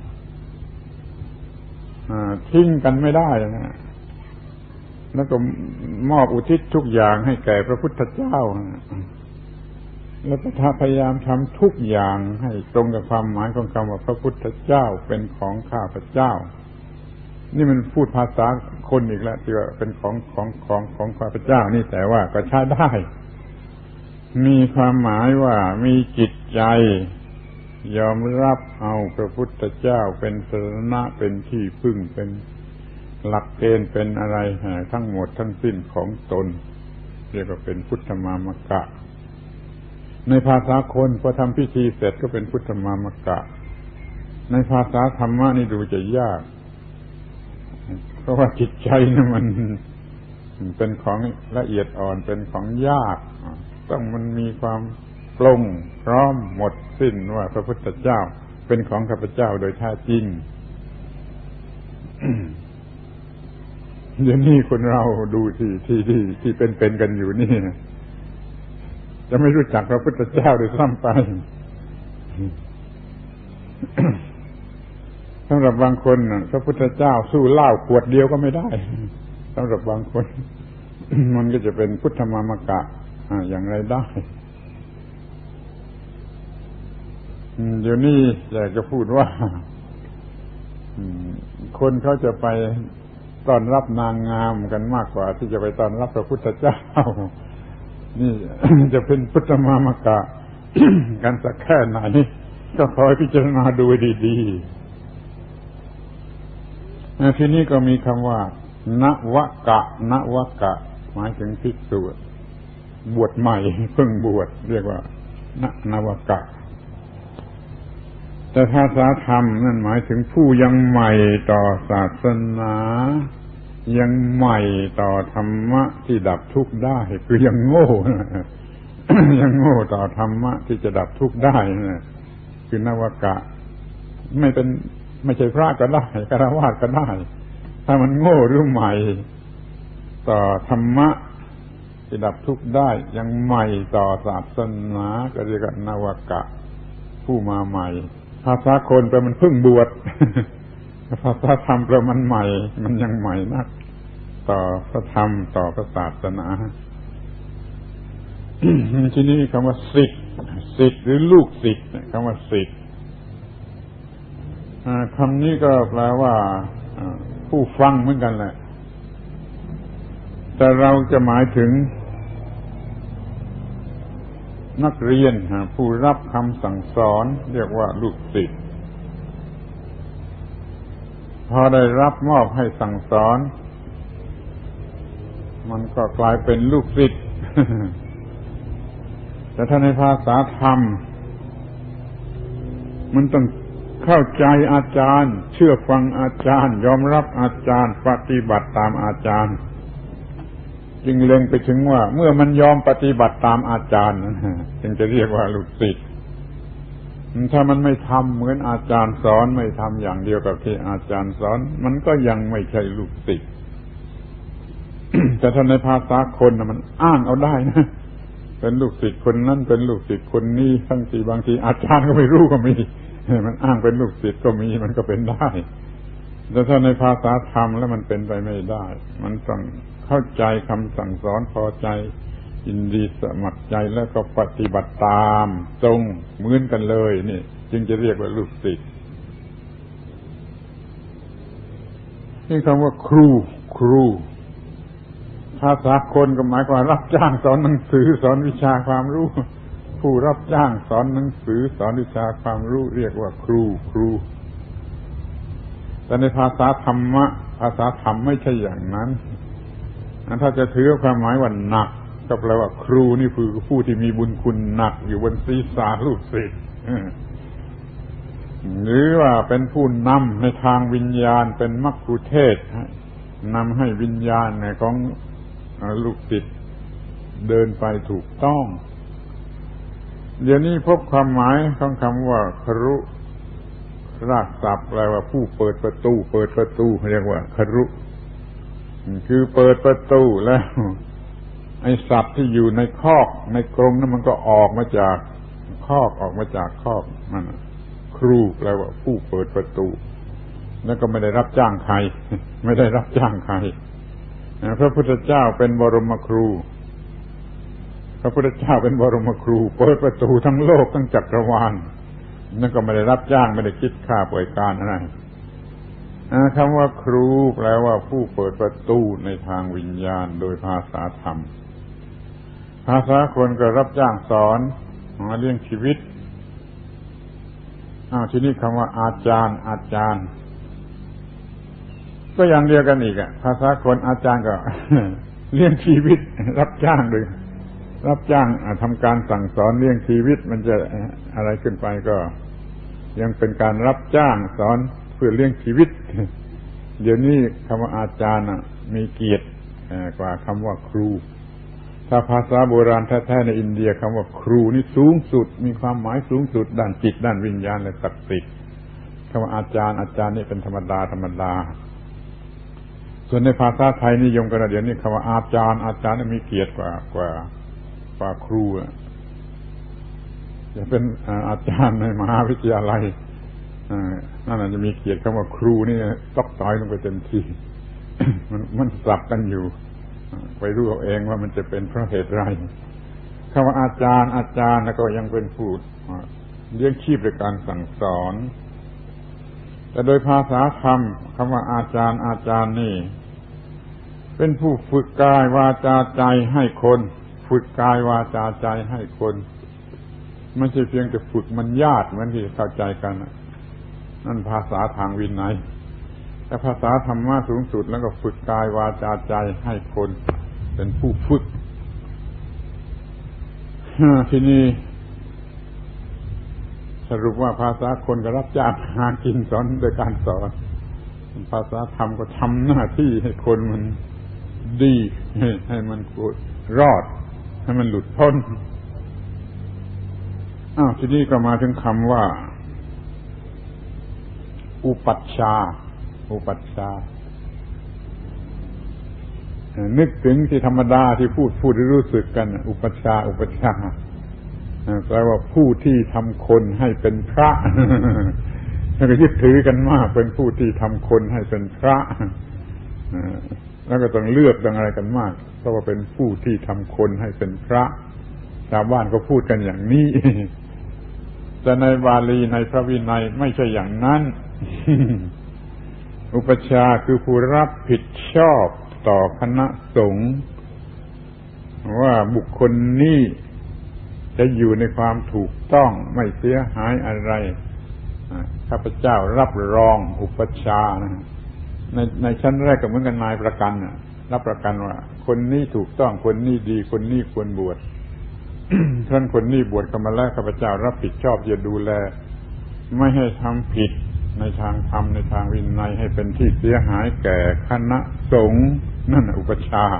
ทิ้งกันไม่ได้นะแล้วก็มอบอุทิศทุกอย่างให้แก่พระพุทธเจ้าแล้วก็พยายามทำทุกอย่างให้ตรงกับความหมายของคำว่าพระพุทธเจ้าเป็นของข้าพเจ้านี่มันพูดภาษาคนอีกแล้วที่ว่าเป็นของข้าพเจ้านี่แต่ว่าก็ใช้ได้มีความหมายว่ามีจิตใจยอมรับเอาพระพุทธเจ้าเป็นสรณะเป็นที่พึ่งเป็นหลักเกณฑ์เป็นอะไรทั้งหมดทั้งสิ้นของตนเรียกว่าเป็นพุทธมามกะในภาษาคนพอทำพิธีเสร็จก็เป็นพุทธมามกะในภาษาธรรมะนี่ดูจะยากเพราะว่าจิตใจนี่มันเป็นของละเอียดอ่อนเป็นของยากต้องมันมีความปลงพร้อมหมดสิ้นว่าพระพุทธเจ้าเป็นของข้าพเจ้าโดยแท้จริง เดี๋ยวนี้คนเราดูที่เป็นกันอยู่นี่จะไม่รู้จักพระพุทธเจ้าด้วยซ้ำไป สำหรับบางคนพระพุทธเจ้าสู้เหล้าขวดเดียวก็ไม่ได้สำหรับบางคน มันก็จะเป็นพุทธมามกะอย่างไรได้เดี๋ยวนี้อยากจะพูดว่าคนเขาจะไปต้อนรับนางงามกันมากกว่าที่จะไปต้อนรับพระพุทธเจ้านี่ จะเป็นพุทธมามกะ กันสักแค่ไหนก็ขอให้พิจารณาดูดีๆทีนี้ก็มีคำว่านวกะหมายถึงภิกษุบวชใหม่เพิ่งบวชเรียกว่านวกะแต่ภาษาธรรมนั่นหมายถึงผู้ยังใหม่ต่อศาสนายังใหม่ต่อธรรมะที่ดับทุกข์ได้คือยังโง่ ยังโง่ต่อธรรมะที่จะดับทุกข์ได้นะคือนวกะไม่ใช่พระก็ได้ฆราวาสก็ได้ถ้ามันโง่หรือใหม่ต่อธรรมะที่ดับทุกข์ได้ยังใหม่ต่อศาสนาก็เรียกว่านวกะผู้มาใหม่ภาษาคนแปลมันเพิ่งบวช ภาษาธรรมแปลมันใหม่มันยังใหม่นักต่อพระธรรมต่อพระศาสนา ที่นี่คำว่าศิษย์หรือลูกศิษย์คำว่าศิษย์คำนี้ก็แปลว่าผู้ฟังเหมือนกันแหละแต่เราจะหมายถึงนักเรียนผู้รับคำสั่งสอนเรียกว่าลูกศิษย์พอได้รับมอบให้สั่งสอนมันก็กลายเป็นลูกศิษย์ แต่ถ้าในภาษาธรรมมันต้องเข้าใจอาจารย์เชื่อฟังอาจารย์ยอมรับอาจารย์ปฏิบัติตามอาจารย์จึงเล็งไปถึงว่าเมื่อมันยอมปฏิบัติตามอาจารย์จึงจะเรียกว่าลูกศิษย์ถ้ามันไม่ทำเหมือนอาจารย์สอนไม่ทำอย่างเดียวกับที่อาจารย์สอนมันก็ยังไม่ใช่ลูกศิษย์ แต่ถ้าในภาษาคนมันอ้างเอาได้นะเป็นลูกศิษย์คนนั้นเป็นลูกศิษย์คนนี้ทั้งที่บางทีอาจารย์ก็ไม่รู้ก็มีมันอ้างเป็นลูกศิษย์ก็มีมันก็เป็นได้แต่ถ้าในภาษาธรรมแล้วมันเป็นไปไม่ได้มันต้องเข้าใจคำสั่งสอนพอใจยินดีสมัครใจแล้วก็ปฏิบัติตามตรงเหมือนกันเลยนี่จึงจะเรียกว่าลูกศิษย์นี่คำว่าครูภาษาคนก็หมายความรับจ้างสอนหนังสือสอนวิชาความรู้ผู้รับจ้างสอนหนังสือสอนวิชาความรู้เรียกว่าครูแต่ในภาษาธรรมะภาษาธรรมไม่ใช่อย่างนั้นถ้าจะถือความหมายว่าหนักก็แปลว่าครูนี่คือผู้ที่มีบุญคุณหนักอยู่บนศีรษะลูกศิษย์หรือว่าเป็นผู้นำในทางวิญญาณเป็นมัคคุเทศก์นำให้วิญญาณของลูกศิษย์เดินไปถูกต้องเดี๋ยวนี้พบความหมายของคำว่าครุรากศัพท์แปลว่าผู้เปิดประตูเรียกว่าครุคือเปิดประตูแล้วไอ้สัตว์ที่อยู่ในคอกในกรงนั้นมันก็ออกมาจากคอกมันครูแปลว่าผู้เปิดประตูแล้วก็ไม่ได้รับจ้างใครพระพุทธเจ้าเป็นบรมครูเปิดประตูทั้งโลกทั้งจักรวาลนั่นก็ไม่ได้รับจ้างไม่ได้คิดค่าบริการอะไรคำว่าครูแปลว่าผู้เปิดประตูในทางวิญญาณโดยภาษาธรรมภาษาคนก็รับจ้างสอนมาเลี้ยงชีวิตทีนี้คำว่าอาจารย์ก็อย่างเดียวกันอีกภาษาคนอาจารย์ก็ เลี้ยงชีวิตรับจ้างด้วยรับจ้างทำการสั่งสอนเลี้ยงชีวิตมันจะอะไรขึ้นไปก็ยังเป็นการรับจ้างสอนเพื่อเลี้ยงชีวิตเดี๋ยวนี้คำว่าอาจารย์มีเกียรติกว่าคำว่าครูถ้าภาษาโบราณแท้ๆในอินเดียคำว่าครูนี่สูงสุดมีความหมายสูงสุดด้านจิตด้านวิญญาณและศักดิ์สิทธิ์คำว่าอาจารย์นี่เป็นธรรมดาส่วนในภาษาไทยนิยมกันเดี๋ยวนี้คำว่าอาจารย์นี่มีเกียรติกว่าครูจะเป็นอาจารย์ในมหาวิทยาลัยนั่นอาจจะมีเกียรติคำว่าครูนี่ตอกต่อยลงไปเต็มที่ มันสับกันอยู่ไปรู้เอาเองว่ามันจะเป็นเพราะเหตุไรคำว่าอาจารย์แล้วก็ยังเป็นผู้เลี้ยงชีพด้วยการสั่งสอนแต่โดยภาษาธรรมคำว่าอาจารย์นี่เป็นผู้ฝึกกายวาจาใจให้คนฝึกกายวาจาใจให้คนไม่ใช่เพียงแต่ฝึกมันญาติเหมือนที่เข้าใจกันนั่นภาษาทางวินัยแต่ภาษาธรรมะสูงสุดแล้วก็ฝึกกายวาจาใจให้คนเป็นผู้ฝึกที่นี่สรุปว่าภาษาคนก็รับจ้างหากินสอนโดยการสอนภาษาธรรมก็ทำหน้าที่ให้คนมันดีให้มันรอดให้มันหลุดพ้นทีนี้ก็มาถึงคำว่าอุปัชฌาย์นึกถึงที่ธรรมดาที่พูดรู้สึกกันอุปัชฌาย์แปลว่าผู้ที่ทำคนให้เป็นพระแล้วก็ยึดถือกันมากเป็นผู้ที่ทำคนให้เป็นพระแล้วก็ต้องเลือกดังอะไรกันมากเพราะว่าเป็นผู้ที่ทำคนให้เป็นพระชาวบ้านก็พูดกันอย่างนี้แต่ในบาลีในพระวินัยไม่ใช่อย่างนั้น อุปัชฌาย์คือผู้รับผิดชอบต่อคณะสงฆ์ว่าบุคคลนี้จะอยู่ในความถูกต้องไม่เสียหายอะไรข้าพเจ้ารับรองอุปัชฌาย์ในชั้นแรกก็เหมือนกันนายประกันรับประกันว่าคนนี้ถูกต้องคนนี้ดีคนนี้ควรบวช ท่านคนนี้บวชเข้ามาแล้วข้าพเจ้ารับผิดชอบจะดูแลไม่ให้ทำผิดในทางธรรมในทางวินัยให้เป็นที่เสียหายแก่คณะสงฆ์นั่นอุปัชฌา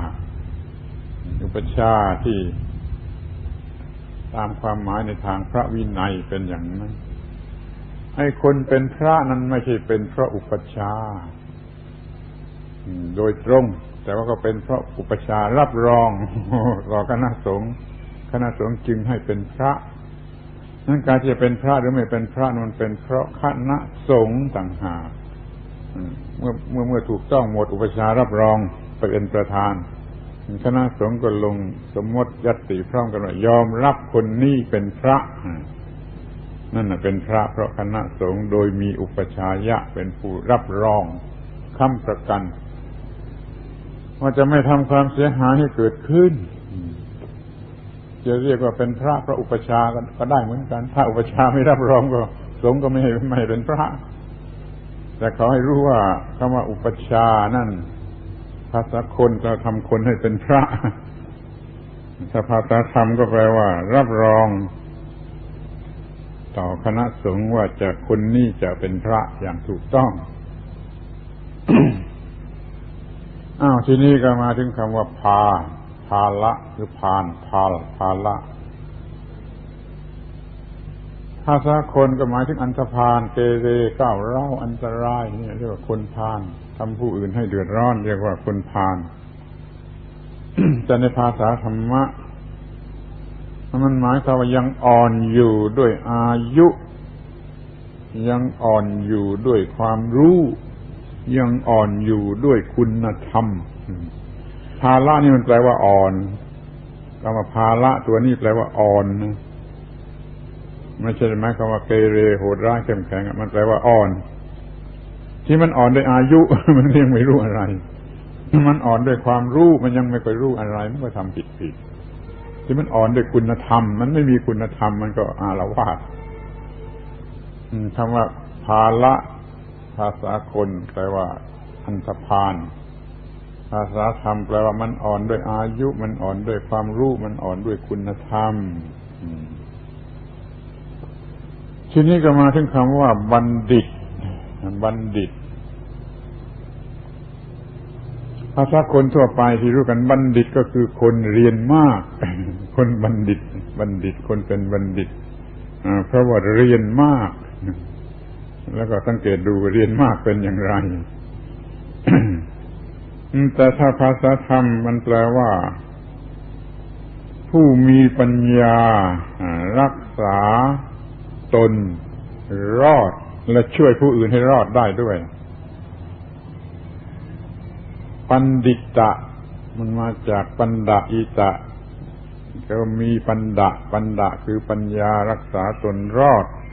ย์ที่ตามความหมายในทางพระวินัยเป็นอย่างนั้นไอ้คนเป็นพระนั้นไม่ใช่เป็นเพราะอุปัชฌาย์โดยตรงแต่ว่าก็เป็นเพราะอุปัชฌาย์รับรองต่อคณะสงฆ์จึงให้เป็นพระนั้นการที่จะเป็นพระหรือไม่เป็นพระนั้นเป็นเพราะคณะสงฆ์ต่างหากเมื่อถูกต้องหมดอุปัชฌาย์รับรองไปเป็นประธานคณะสงฆ์ก็ลงสมมติญัตติพร้อมกันว่ายอมรับคนนี้เป็นพระนั่นน่ะเป็นพระเพราะคณะสงฆ์โดยมีอุปัชฌายะเป็นผู้รับรองค้ำประกันว่าจะไม่ทำความเสียหายให้เกิดขึ้นจะเรียกว่าเป็นพระเพราะอุปัชฌาย์ก็ได้เหมือนกันถ้าอุปัชฌาย์ไม่รับรองก็สงฆ์ก็ไม่ให้เป็นพระแต่ขอให้รู้ว่าคำว่าอุปัชฌาย์นั่นภาษาคนเราทำคนให้เป็นพระถ้าภาษาธรรมก็แปลว่ารับรองต่อคณะสงฆ์ว่าจะคนนี้จะเป็นพระอย่างถูกต้อง ทีนี้ก็มาถึงคำว่าภาละหรือพานภาละภาษาคนก็หมายถึงอันธพาลเกเรก้าวร้าวอันตรายนี่เรียกว่าคนพาลทำผู้อื่นให้เดือดร้อนเรียกว่าคนพาล แต่ในภาษาธรรมะมันหมายความว่ายังอ่อนอยู่ด้วยอายุยังอ่อนอยู่ด้วยความรู้ยังอ่อนอยู่ด้วยคุณธรรมภาละนี่มันแปลว่าอ่อนคำว่าภาละตัวนี้แปลว่าอ่อนไม่ใช่หมายความว่าเกเรโหดร้ายเข้มแข็งมันแปลว่าอ่อนที่มันอ่อนด้วยอายุ มันยังไม่รู้อะไรมันอ่อนด้วยความรู้มันยังไม่เคยรู้อะไรมันก็ทำผิดที่มันอ่อนด้วยคุณธรรมมันไม่มีคุณธรรมมันก็อาละวาดคำว่าภาละภาษาคนแปลว่าอันธพาลภาษาธรรมแปลว่ามันอ่อนด้วยอายุมันอ่อนด้วยความรู้มันอ่อนด้วยคุณธรรมทีนี้ก็มาถึงคำว่าบัณฑิตภาษาคนทั่วไปที่รู้กันบัณฑิตก็คือคนเรียนมากคนบัณฑิตคนเป็นบัณฑิตเพราะว่าเรียนมากแล้วก็สังเกตดูเรียนมากเป็นอย่างไร แต่ถ้าภาษาธรรมมันแปลว่าผู้มีปัญญารักษาตนรอดและช่วยผู้อื่นให้รอดได้ด้วยปัณฑิตะมันมาจากปัณฑะอิตะก็มีปัณฑะคือปัญญารักษาตนรอด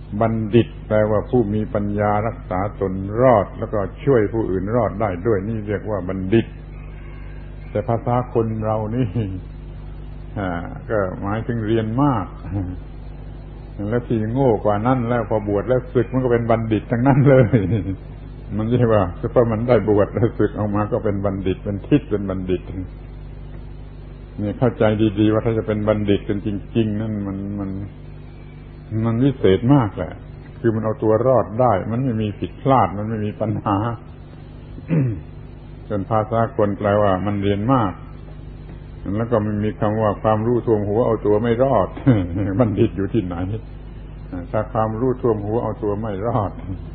บัณฑิตแปลว่าผู้มีปัญญารักษาตนรอดแล้วก็ช่วยผู้อื่นรอดได้ด้วยนี่เรียกว่าบัณฑิตแต่ภาษาคนเรานี่ก็หมายถึงเรียนมากแล้วที่โง่กว่านั้นแล้วพอบวชแล้วศึกมันก็เป็นบัณฑิตทั้งนั้นเลยมันเรียกว่าเพราะมันได้บวชแล้วศึกออกมาก็เป็นบัณฑิตเป็นทิศเป็นบัณฑิตนี่เข้าใจดีๆว่าถ้าจะเป็นบัณฑิตกันจริงๆนั่นมันวิเศษมากแหละคือมันเอาตัวรอดได้มันไม่มีผิดพลาดมันไม่มีปัญหา จนภาษาคนแปลว่ามันเรียนมากแล้วก็มันมีคำว่าความรู้ท่วมหัวเอาตัวไม่รอด บัณฑิตอยู่ที่ไหนถ้าความรู้ท่วมหัวเอาตัวไม่รอด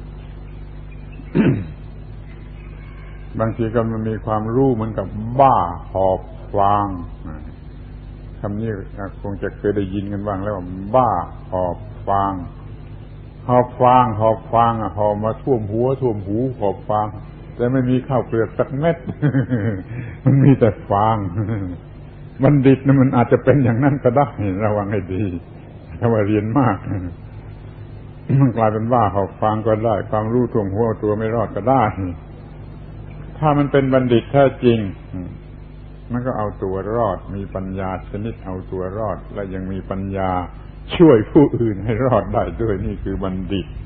บางทีก็มันมีความรู้เหมือนกับบ้าหอบฟางคำนี้คงจะเคยได้ยินกันบ้างแล้วว่าบ้าหอบฟางหอบฟางหอบมาท่วมหัวท่วมหูหอบฟางแต่ไม่มีข้าวเปลือกสักเม็ด มันมีแต่ฟาง บัณฑิตนะมันอาจจะเป็นอย่างนั้นก็ได้ระวังให้ดีถ้าว่าเรียนมาก มันกลายเป็นบ้าหอบฟางก็ได้ความรู้ท่วมหัวตัวไม่รอดก็ได้ถ้ามันเป็นบัณฑิตแท้จริงมันก็เอาตัวรอดมีปัญญาชนิดเอาตัวรอดและยังมีปัญญาช่วยผู้อื่นให้รอดได้ด้วยนี่คือบัณฑิต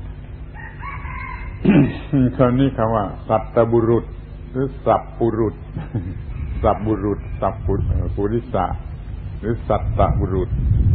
คราวนี้คำว่าสัตตบุรุษหรือสัพปุรุษ สัพบุรุษสัพปุริสะหรือสัตตบุรุษ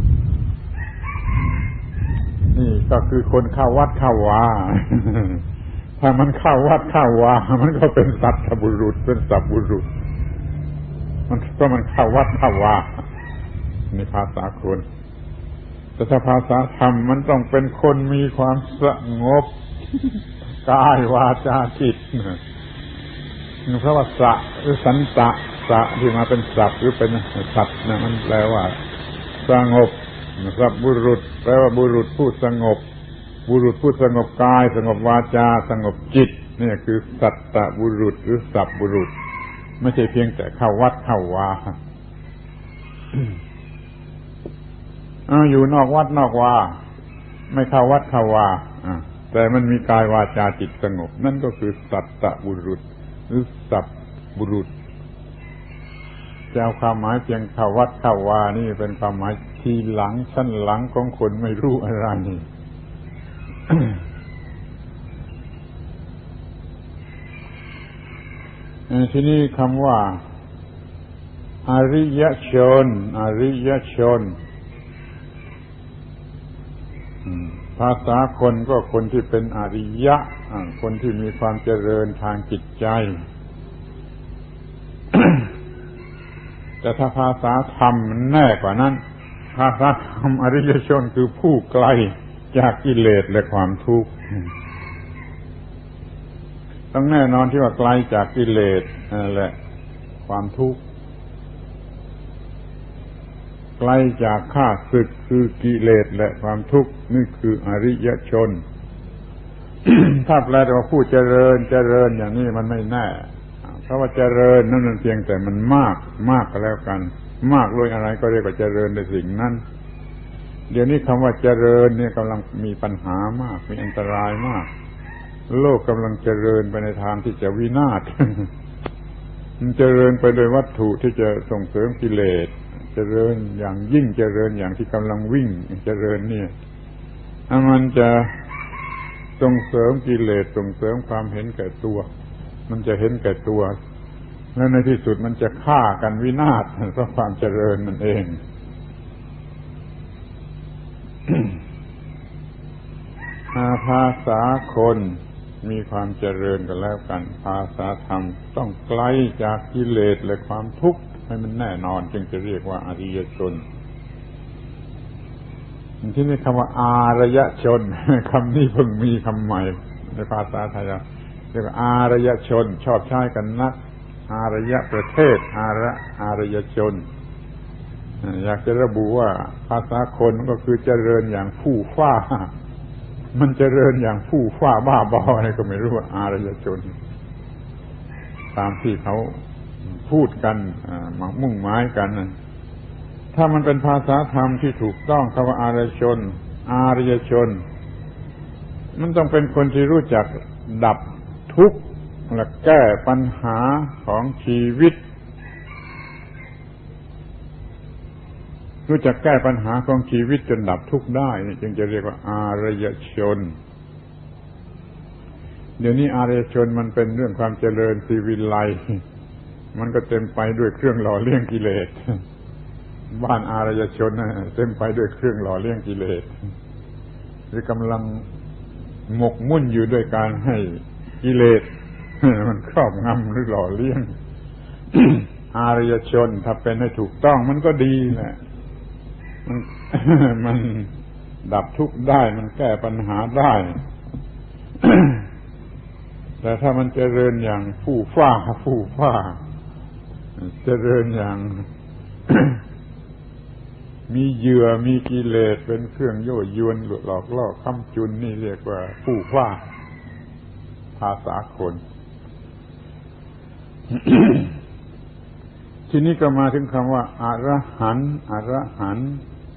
นี่ก็คือคนเข้าวัดเข้าวา ถ้ามันเข้าวัดเข้าวามันก็เป็นสัตตบุรุษเป็นสัพบุรุษมันก็มันเข้าวัดเข้าวาในภาษาคนแต่ถ้าภาษาธรรมมันต้องเป็นคนมีความสงบกายวาจาจิตเพราะว่าสะหรือสันตะสะที่มาเป็นศัพท์หรือเป็นสัตว์นะมันแปลว่าสงบสัพบุรุษแปลว่าบุรุษผู้สงบบุรุษผู้สงบกายสงบวาจาสงบจิตนี่คือสัตตบุรุษหรือสัพบุรุษไม่ใช่เพียงแต่เข้าวัดเข้าวา อยู่นอกวัดนอกวาไม่เข้าวัดเข้าวาแต่มันมีกายวาจาจิตสงบนั่นก็คือสัตตบุรุษหรือสัพบุรุษจะเอาความหมายเพียงเข้าวัดเข้าวานี่เป็นความหมายทีหลังชั้นหลังของคนไม่รู้อะไรนี่ ที่นี่คำว่าอริยชนภาษาคนก็คนที่เป็นอริยะคนที่มีความเจริญทางจิตใจ แต่ถ้าภาษาธรรมมันแน่กว่านั้นภาษาธรรมอริยชนคือผู้ไกลจากกิเลสและความทุกข์ต้องแน่นอนที่ว่าไกลจากกิเลสและความทุกข์ไกลจากข้าศึกคือกิเลสและความทุกข์นี่คืออริยชน ถ้าแปลว่าผู้เจริญอย่างนี้มันไม่แน่เพราะว่าเจริญนั่นมันเพียงแต่มันมากก็แล้วกันมากด้วยอะไรก็เรียกว่าเจริญในสิ่งนั้นเดี๋ยวนี้คำว่าเจริญเนี่ยกำลังมีปัญหามากมีอันตรายมากโลกกำลังเจริญไปในทางที่จะวินาศ มันเจริญไปโดยวัตถุที่จะส่งเสริมกิเลสเจริญอย่างยิ่งเจริญอย่างที่กำลังวิ่งเจริญเนี่ยมันจะส่งเสริมกิเลสส่งเสริมความเห็นแก่ตัวมันจะเห็นแก่ตัวแล้วในที่สุดมันจะฆ่ากันวินาศเพราะความเจริญนั่นเอง ภาษาคนมีความเจริญกันแล้วกันภาษาธรรมต้องไกลจากกิเลสและความทุกข์ให้มันแน่นอนจึงจะเรียกว่าอริยชนที่นี่คำว่าอารยชนคำนี้เพิ่งมีคำใหม่ในภาษาไทยเรียกว่าอารยชนชอบใช้กันนักอารยประเทศอารยชนอยากจะระบุว่าภาษาคนก็คือเจริญอย่างฟู่ฟ้ามันเจริญอย่างฟู่ฟ้าบ้าบออะไรก็ไม่รู้ว่าอารยชนตามที่เขาพูดกันมุ่งหมายกันถ้ามันเป็นภาษาธรรมที่ถูกต้องคำว่าอารยชนมันต้องเป็นคนที่รู้จักดับทุกข์และแก้ปัญหาของชีวิตรู้จักแก้ปัญหาของชีวิตจนดับทุกข์ได้จึงจะเรียกว่าอารยชนเดี๋ยวนี้อารยชนมันเป็นเรื่องความเจริญสิวิไลมันก็เต็มไปด้วยเครื่องหล่อเลี้ยงกิเลสบ้านอารยชนเต็มไปด้วยเครื่องหล่อเลี้ยงกิเลสหรือกำลังหมกมุ่นอยู่ด้วยการให้กิเลสมันครอบงำหรือหล่อเลี้ยง อารยชนถ้าเป็นให้ถูกต้องมันก็ดีแหละมันดับทุกข์ได้มันแก้ปัญหาได้ แต่ถ้ามันเจริญอย่างฟู่ฟ้าเจริญอย่าง มีเหยื่อมีกิเลสเป็นเครื่องโยยวนหลอกล่อค้ำจุนนี่เรียกว่าฟู่ฟ้าภาษาคน ทีนี้ก็มาถึงคำว่าอรหันต์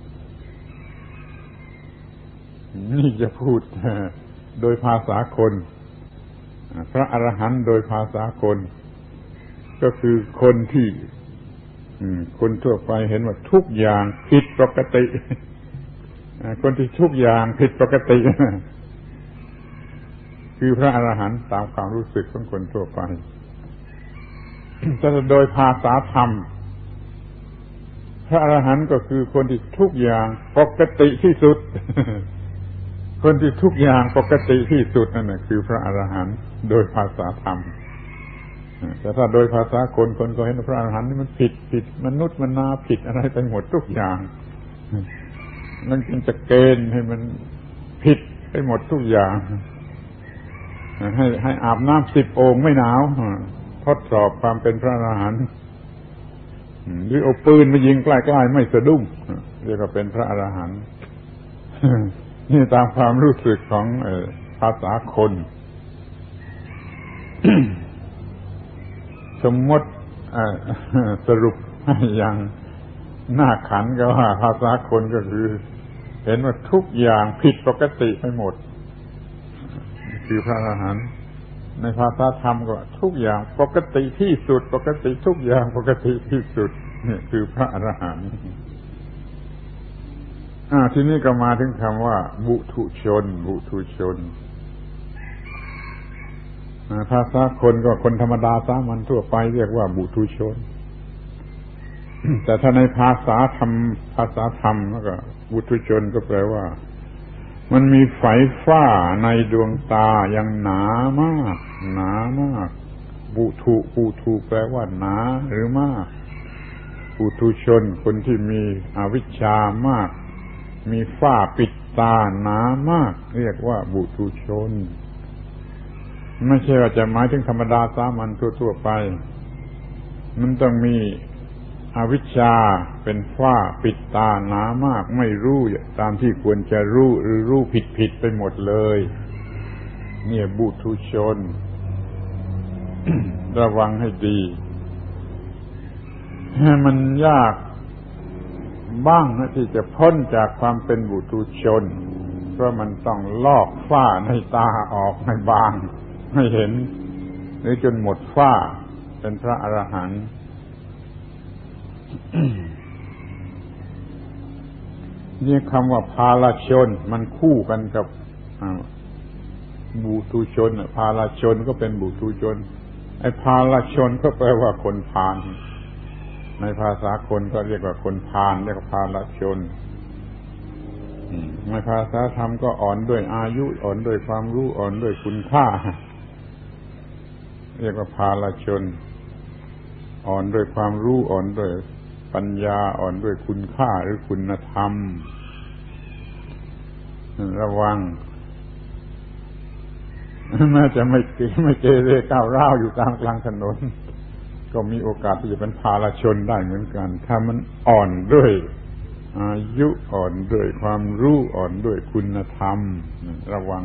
นี่จะพูดโดยภาษาคนพระอรหันต์โดยภาษาคนก็คือคนที่คนทั่วไปเห็นว่าทุกอย่างผิดปกติคนที่ทุกอย่างผิดปกติคือพระอรหันต์ตามความรู้สึกของคนทั่วไปแต่โดยภาษาธรรมพระอรหันต์ก็คือคนที่ทุกอย่างปกติที่สุด คนที่ทุกอย่างปกติที่สุดนั่นแหละคือพระอรหันต์โดยภาษาธรรมแต่ถ้าโดยภาษาคนก็เห็นพระอรหันต์นี่มันผิดมนุษย์มนาผิดอะไรไปหมดทุกอย่างนั่นจึงจะเกณฑ์ให้มันผิดไปหมดทุกอย่างให้อาบน้ำ10 โอ่งไม่หนาวทดสอบความเป็นพระอรหันต์หรือเอาปืนมายิงใกล้ๆไม่สะดุ้งเรียกว่าเป็นพระอรหันต์นี่ตามความรู้สึกของภาษาคน สมมติสรุปให้อย่างน่าขันก็ว่าภาษาคนก็คือเห็นว่าทุกอย่างผิดปกติไปหมดคือพระอรหันต์ในภาษาธรรมก็ทุกอย่างปกติที่สุดปกติทุกอย่างปกติที่สุดนี่คือพระอรหันต์ทีนี้ก็มาถึงคำว่าบุถุชนภาษาคนก็คนธรรมดาสามัญทั่วไปเรียกว่าบุถุชน แต่ถ้าในภาษาธรรมแล้วก็บุถุชนก็แปลว่ามันมีไฝฟ้าในดวงตายังหนามากบุถุแปลว่าหนาหรือมากบุถุชนคนที่มีอวิชชามากมีฝ้าปิดตาหนามากเรียกว่าบุถุชนไม่ใช่ว่าจะหมายถึงธรรมดาสามัญทั่วๆไปมันต้องมีอวิชชาเป็นฝ้าปิดตาหนามากไม่รู้ตามที่ควรจะรู้หรือรู้ผิดไปหมดเลยเนี่ยบุถุชน ระวังให้ดีมันยากบ้างนะที่จะพ้นจากความเป็นบุถุชนเพราะมันต้องลอกฝ้าในตาออกให้บางให้เห็นหรือจนหมดฝ้าเป็นพระอรหันต์ นี่คำว่าภาลชนมันคู่กันกับบุถุชนภาลชนก็เป็นบุถุชนไอ้ภาลชนก็แปลว่าคนพาลในภาษาคนก็เรียกว่าคนพาลเรียกว่าภาลชนในภาษาธรรมก็อ่อนด้วยอายุอ่อนด้วยความรู้อ่อนด้วยคุณค่าเรียกว่าภาลชนอ่อนด้วยความรู้อ่อนด้วยปัญญาอ่อนด้วยคุณค่าหรือคุณธรรมระวังแม้จะไม่เกเรก้าวร้าวอยู่ตามกลางถนนก็มีโอกาสที่จะเป็นภาลชนได้เหมือนกันถ้ามันอ่อนด้วยอายุอ่อนด้วยความรู้อ่อนด้วยคุณธรรมระวัง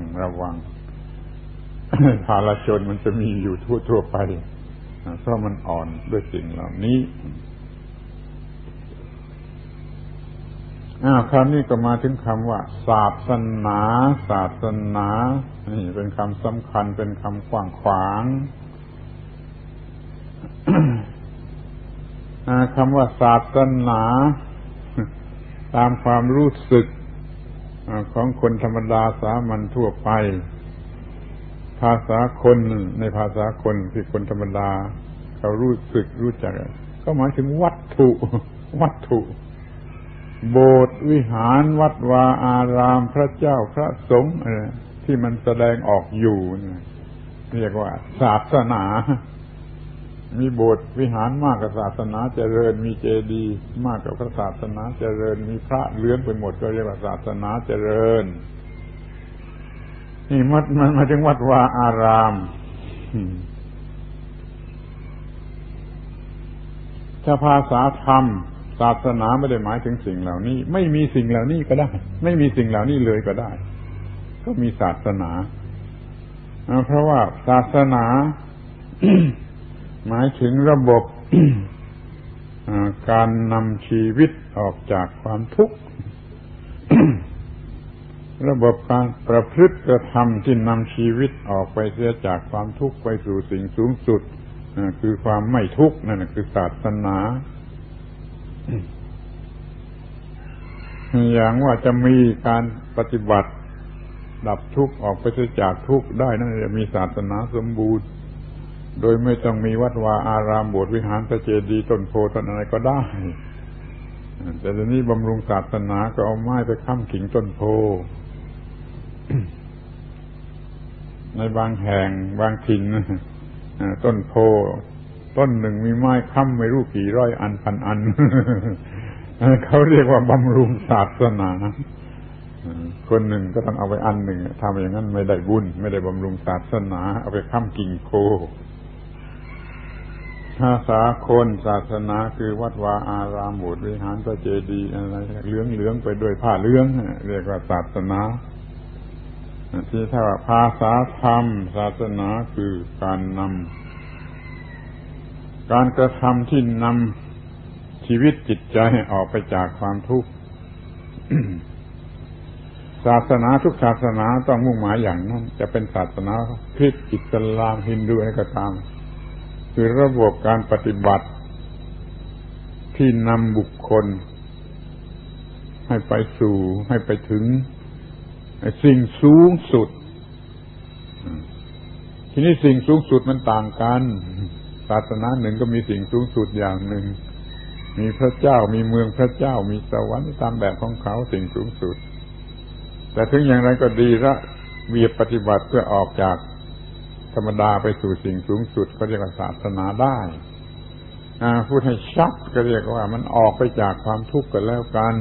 ภาลชนมันจะมีอยู่ทั่วไปเพราะมันอ่อนด้วยสิ่งเหล่านี้คราวนี้ก็มาถึงคำว่าศาสนาศาสนานี่เป็นคำสำคัญเป็นคำกว้างขวางคำว่าศาสนาตามความรู้สึกของคนธรรมดาสามัญทั่วไปภาษาคนในภาษาคนที่คนธรรมดาเขารู้สึกรู้จักก็หมายถึงวัตถุโบสถ์วิหารวัดวาอารามพระเจ้าพระสงฆ์ที่มันแสดงออกอยู่เรียกว่าศาสนามีโบสถ์วิหารมากกว่าศาสนาเจริญมีเจดีย์มากกว่าพระศาสนาเจริญมีพระเลื้อนไปหมดก็เรียกว่าศาสนาเจริญนี่มันมาถึงวัดวาอารามถ้าภาษาธรรมศาสนาไม่ได้หมายถึงสิ่งเหล่านี้ไม่มีสิ่งเหล่านี้ก็ได้ไม่มีสิ่งเหล่านี้เลยก็ได้ก็มีศาสนาเพราะว่าศาสนา หมายถึงระบบ การนำชีวิตออกจากความทุกข์ ระบบการประพฤติกระทำที่นำชีวิตออกไปเสียจากความทุกข์ไปสู่สิ่งสูงสุดคือความไม่ทุกข์นั่นคือศาสนาอย่างว่าจะมีการปฏิบัติดับทุกข์ออกไปจากทุกข์ได้นั่นจะมีศาสนาสมบูรณ์โดยไม่ต้องมีวัดวาอารามโบสถ์วิหารพระเจดีย์ต้นโพต้นอะไรก็ได้แต่ทีนี้บำรุงศาสนาก็เอาไม้ไปค้ำขิงต้นโพ ในบางแห่งบางถิ่นต้นโพต้นหนึ่งมีไม้ค้ำไม่รู้กี่ร้อยอันพันอัน เขาเรียกว่าบำรุงศาสนาคนหนึ่งก็ต้องเอาไปอันหนึ่งทำอย่างนั้นไม่ได้บุญไม่ได้บำรุงศาสนาเอาไปค้ำกิ่งโพภาษาคนศาสนาคือวัดวาอารามโบสถ์วิหารพระเจดีย์อะไรเหลืองๆไปด้วยผ้าเหลืองเรียกว่าศาสนาที่ถ้าว่าภาษาธรรมศาสนาคือการกระทำที่นำชีวิตจิตใจออกไปจากความทุกข์ ศาสนาทุกศาสนาต้องมุ่งหมายอย่างนั้นจะเป็นศาสนาคริสต์อิสลามฮินดูอะไรก็ตามคือระบบการปฏิบัติที่นำบุคคลให้ไปถึงสิ่งสูงสุดทีนี้สิ่งสูงสุดมันต่างกันศาสนาหนึ่งก็มีสิ่งสูงสุดอย่างหนึ่งมีพระเจ้ามีเมืองพระเจ้ามีสวรรค์ตามแบบของเขาสิ่งสูงสุดแต่ถึงอย่างไรก็ดีละเวียบปฏิบัติเพื่อออกจากธรรมดาไปสู่สิ่งสูงสุดก็เรียกว่าศาสนาได้พูดให้ชัดก็เรียกว่ามันออกไปจากความทุกข์กันแล้วกัน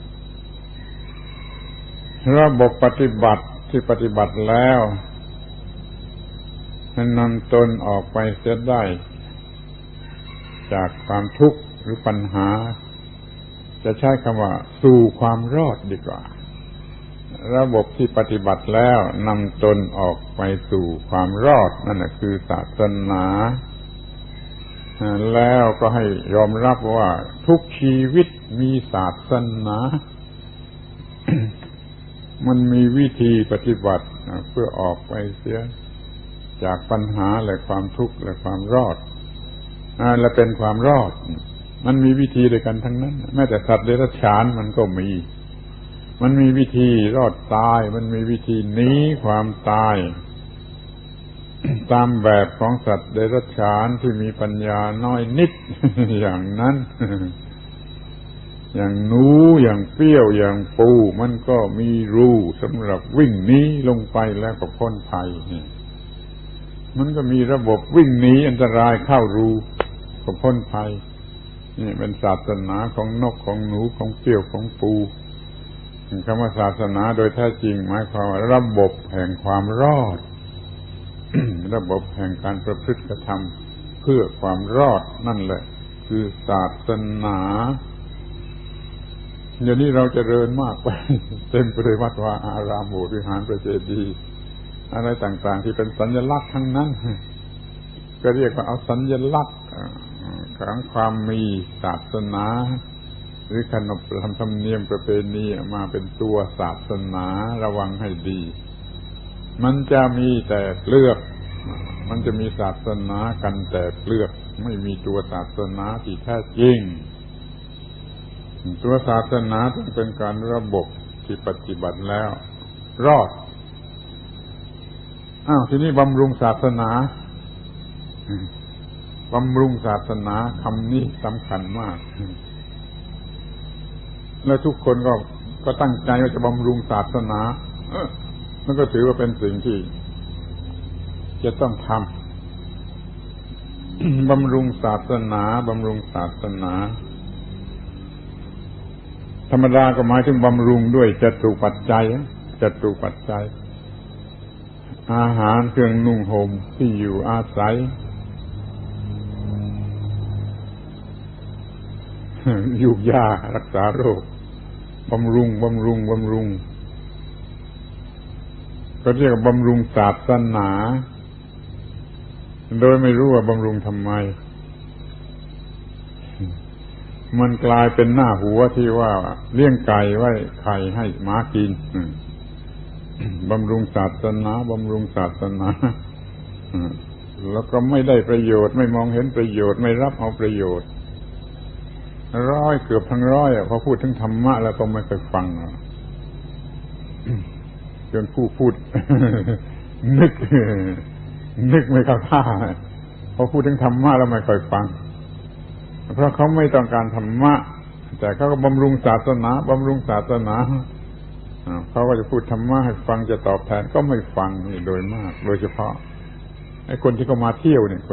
ระบบปฏิบัติที่ปฏิบัติแล้วนำตนออกไปเสียได้จากความทุกข์หรือปัญหาจะใช้คำว่าสู่ความรอดดีกว่าระบบที่ปฏิบัติแล้วนำตนออกไปสู่ความรอดนั่นคือศาสนาแล้วก็ให้ยอมรับว่าทุกชีวิตมีศาสนา มันมีวิธีปฏิบัติเพื่อออกไปเสียจากปัญหาและความทุกข์และความรอดและเป็นความรอดมันมีวิธีด้วยกันทั้งนั้นแม้แต่สัตว์เดรัจฉานมันก็มีวิธีรอดตายมันมีวิธีหนีความตาย ตามแบบของสัตว์เดรัจฉานที่มีปัญญาน้อยนิด อย่างนั้น อย่างหนูอย่างเปรี้ยวอย่างปูมันก็มีรูสำหรับวิ่งหนีลงไปแล้วก็พ้นภัยมันก็มีระบบวิ่งหนีอันตรายเข้ารูก็พ้นภัยนี่เป็นศาสนาของนกของหนูของเปรี้ยวของปูคำว่าศาสนาโดยแท้จริงหมายความว่าระบบแห่งความรอด ระบบแห่งการประพฤติกระทำเพื่อความรอดนั่นแหละคือศาสนาเดี๋ยวนี้เราเจริญมากไปเต็มไปด้วยวัดวาอารามโบสถ์วิหารพระเจดีย์อะไรต่างๆที่เป็นสัญลักษณ์ทั้งนั้นก็เรียกว่าเอาสัญลักษณ์ของความมีศาสนาหรือขนบธรรมเนียมประเพณีมาเป็นตัวศาสนาระวังให้ดีมันจะมีแต่เปลือกมันจะมีศาสนากันแต่เปลือกไม่มีตัวศาสนาที่แท้จริงตัวศาสนาต้องเป็นการระบบที่ปฏิบัติแล้วรอดทีนี้บำรุงศาสนาบำรุงศาสนาคำนี้สำคัญมากแล้วทุกคนก็ตั้งใจว่าจะบำรุงศาสนานั่นก็ถือว่าเป็นสิ่งที่จะต้องทำ บำรุงศาสนาบำรุงศาสนาธรรมดาก็หมายถึงบำรุงด้วยจตุปัจจัยอาหารเครื่องนุ่งห่มที่อยู่อาศัยยูกยารักษาโรคบำรุงก็เรียกว่าบำรุงศาสนาโดยไม่รู้ว่าบำรุงทำไมมันกลายเป็นหน้าหัวที่ว่าเลี้ยงไก่ไว้ไข่ให้หมากินบำรุงศาสนาแล้วก็ไม่ได้ประโยชน์ไม่มองเห็นประโยชน์ไม่รับเอาประโยชน์เกือบทั้งร้อยพอพูดถึงธรรมะแล้วก็ไม่เคยฟังจนผู้พูด นึกไม่เข้าท่าพอพูดถึงธรรมะแล้วไม่ค่อยฟังเพราะเขาไม่ต้องการธรรมะแต่เขาก็บำรุงศาสนาเขาก็จะพูดธรรมะให้ฟังจะตอบแทนก็ไม่ฟังนี่โดยมากโดยเฉพาะไอ้คนที่เขามาเที่ยวเนี่ย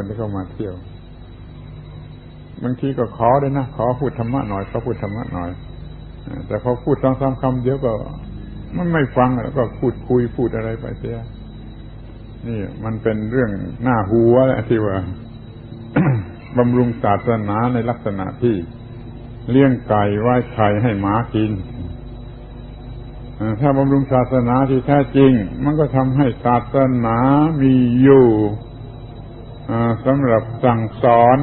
บางทีก็ขอด้วยนะขอพูดธรรมะหน่อยแต่พอพูดสองสามคำเดี๋ยวก็มันไม่ฟังแล้วก็พูดอะไรไปเสียนี่มันเป็นเรื่องหน้าหัวแหละที่ว่า บำรุงศาสนาในลักษณะที่เลี้ยงไก่ไว้ไข่ให้หมากินถ้าบำรุงศาสนาที่แท้จริงมันก็ทำให้ศาสนามีอยู่สำหรับสั่งสอน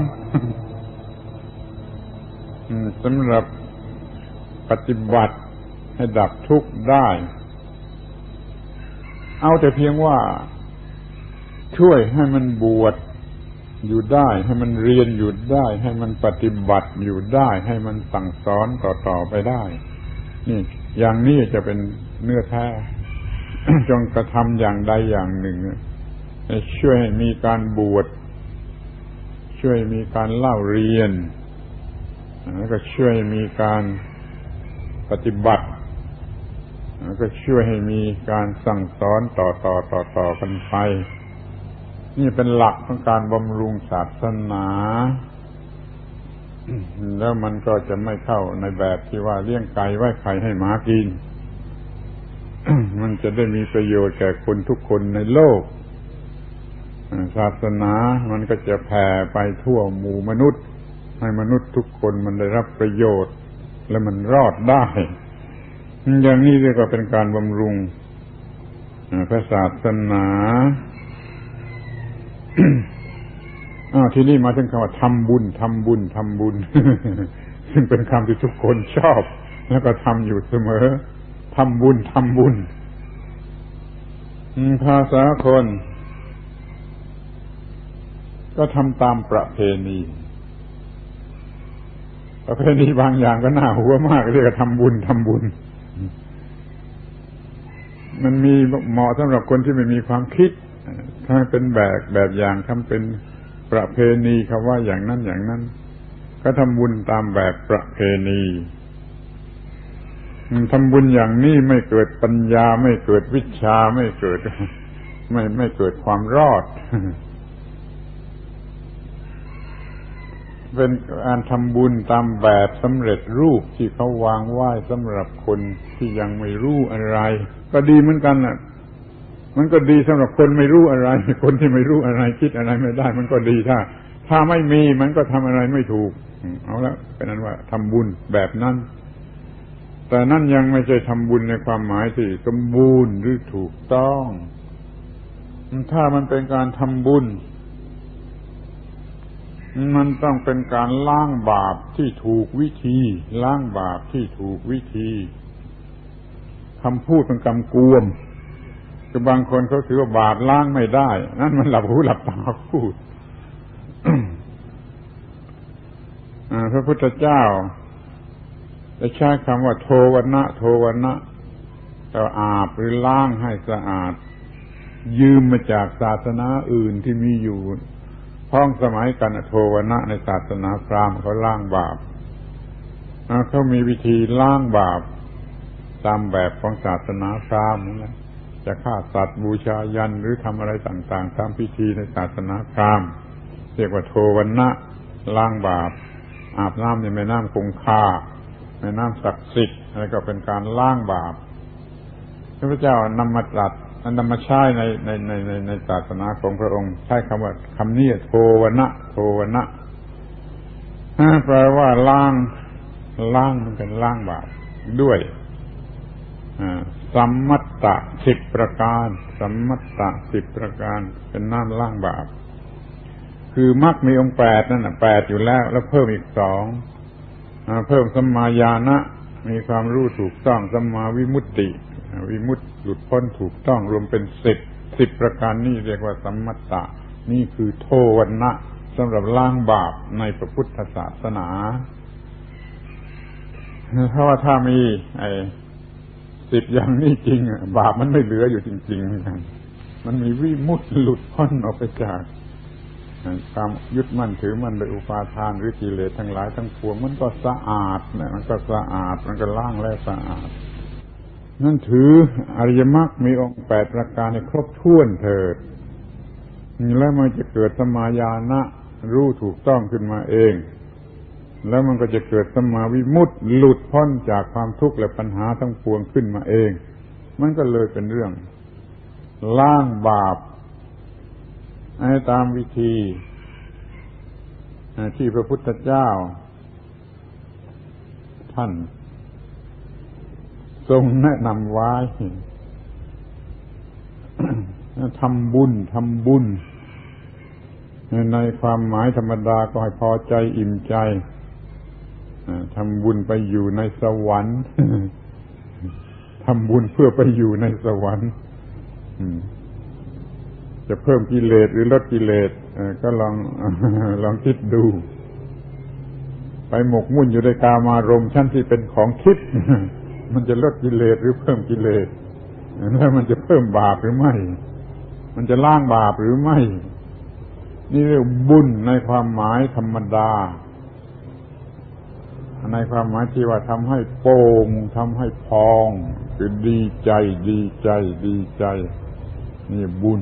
สำหรับปฏิบัติให้ดับทุกข์ได้เอาแต่เพียงว่าช่วยให้มันบวชอยู่ได้ให้มันเรียนอยู่ได้ให้มันปฏิบัติอยู่ได้ให้มันสั่งสอนต่อไปได้นี่อย่างนี้จะเป็นเนื้อแท้ จงกระทำอย่างใดอย่างหนึ่งช่วยให้มีการบวชช่วยมีการเล่าเรียนแล้วก็ช่วยมีการปฏิบัติแล้วก็ช่วยให้มีการสั่งสอนต่อกันไปนี่เป็นหลักของการบำรุงศาสนาแล้วมันก็จะไม่เข้าในแบบที่ว่าเลี้ยงไก่ไว้ไข่ให้หมากิน มันจะได้มีประโยชน์แก่คนทุกคนในโลกศาสนามันก็จะแผ่ไปทั่วหมู่มนุษย์ให้มนุษย์ทุกคนมันได้รับประโยชน์และมันรอดได้อย่างนี้เรียกว่าเป็นการบำรุงพระศาสนาทีนี้มาถึงคำว่าทำบุญ ซึ่งเป็นคำที่ทุกคนชอบแล้วก็ทำอยู่เสมอทำบุญภาษาคนก็ทำตามประเพณีบางอย่างก็น่าหัวมากเรียกว่าทำบุญมันมีเหมาะสำหรับคนที่ไม่มีความคิดทำเป็นแบบอย่างทำเป็นประเพณีคำว่าอย่างนั้นก็ทำบุญตามแบบประเพณีทำบุญอย่างนี้ไม่เกิดปัญญาไม่เกิดวิชาไม่เกิดความรอด เป็นการทำบุญตามแบบสำเร็จรูปที่เขาวางไว้สำหรับคนที่ยังไม่รู้อะไรก็ดีเหมือนกันน่ะมันก็ดีสำหรับคนไม่รู้อะไรคนที่ไม่รู้อะไรคิดอะไรไม่ได้มันก็ดีถ้าไม่มีมันก็ทำอะไรไม่ถูกเอาละเป็นนั้นว่าทำบุญแบบนั้นแต่นั่นยังไม่ใช่ทำบุญในความหมายที่สมบูรณ์หรือถูกต้องถ้ามันเป็นการทำบุญมันต้องเป็นการล้างบาปที่ถูกวิธีล้างบาปที่ถูกวิธีคำพูดเป็นกำกวมคือบางคนเขาถือว่าบาปล้างไม่ได้นั่นมันหลับหูหลับตาพูด พระพุทธเจ้าได้ใช้คำว่าโทวนะโทวนะแต่อาบหรือล้างให้สะอาดยืมมาจากศาสนาอื่นที่มีอยู่พ้องสมัยกันโทวนะในศาสนาพราหมณ์เขาล้างบาปเขามีวิธีล้างบาปตามแบบของศาสนาพราหมณ์นะจะฆ่าสัตว์บูชายันหรือทำอะไรต่างๆตามพิธีในศาสนาพราหมณ์เรียกว่าโทวนะล้างบาปอาบน้ำในแม่น้ำคงคาแม่น้ำศักดิ์สิทธิ์อะไรก็เป็นการล้างบาปพระพุทธเจ้านำมาตรัสนำมาใช้ในศาสนาของพระองค์ใช้คำว่าคำนี้โทวนะโทวนะแปลว่าล้างมันเป็นล้างบาปด้วยสัมมัตตะ10 ประการสัมมัตตะ10 ประการเป็นน้ำล้างบาปคือมรรคมีองค์8นั่นน่ะ8อยู่แล้วเพิ่มอีก2เพิ่มสัมมาญาณะมีความรู้ถูกต้องสัมมาวิมุตติวิมุตติหลุดพ้นถูกต้องรวมเป็น10ประการนี้เรียกว่าสัมมัตตะนี่คือโทวนะสำหรับล้างบาปในพระพุทธศาสนาเพราะว่าถ้ามี10อย่างนี้จริงบาปมันไม่เหลืออยู่จริงๆเหมือนกันมันมีวิมุตติหลุดพ้นออกไปจากความยึดมั่นถือมั่นโดยอุปาทานหรือกิเลสทั้งหลายทั้งปวงมันก็สะอาดนะมันก็สะอาดมันก็ล้างแล้วสะอาดนั่นถืออริยมรรคมีองค์8 ประการให้ครบถ้วนเถิดแล้วมันจะเกิดสัมมาญาณะรู้ถูกต้องขึ้นมาเองแล้วมันก็จะเกิดสัมมาวิมุตติหลุดพ้นจากความทุกข์และปัญหาทั้งปวงขึ้นมาเองมันก็เลยเป็นเรื่องล้างบาปให้ตามวิธีที่พระพุทธเจ้าท่านทรงแนะนำไว้ ทำบุญในความหมายธรรมดาก็ให้พอใจอิ่มใจทำบุญไปอยู่ในสวรรค์ทำบุญเพื่อไปอยู่ในสวรรค์จะเพิ่มกิเลสหรือลดกิเลสก็ลองคิดดูไปหมกมุ่นอยู่ในกามารมณ์ชั้นที่เป็นของทิพย์มันจะลดกิเลสหรือเพิ่มกิเลสแล้วมันจะเพิ่มบาปหรือไม่มันจะล้างบาปหรือไม่นี่เรียกบุญในความหมายธรรมดาในความหมายที่ว่าทำให้โป่งทำให้พองคือดีใจนี่บุญ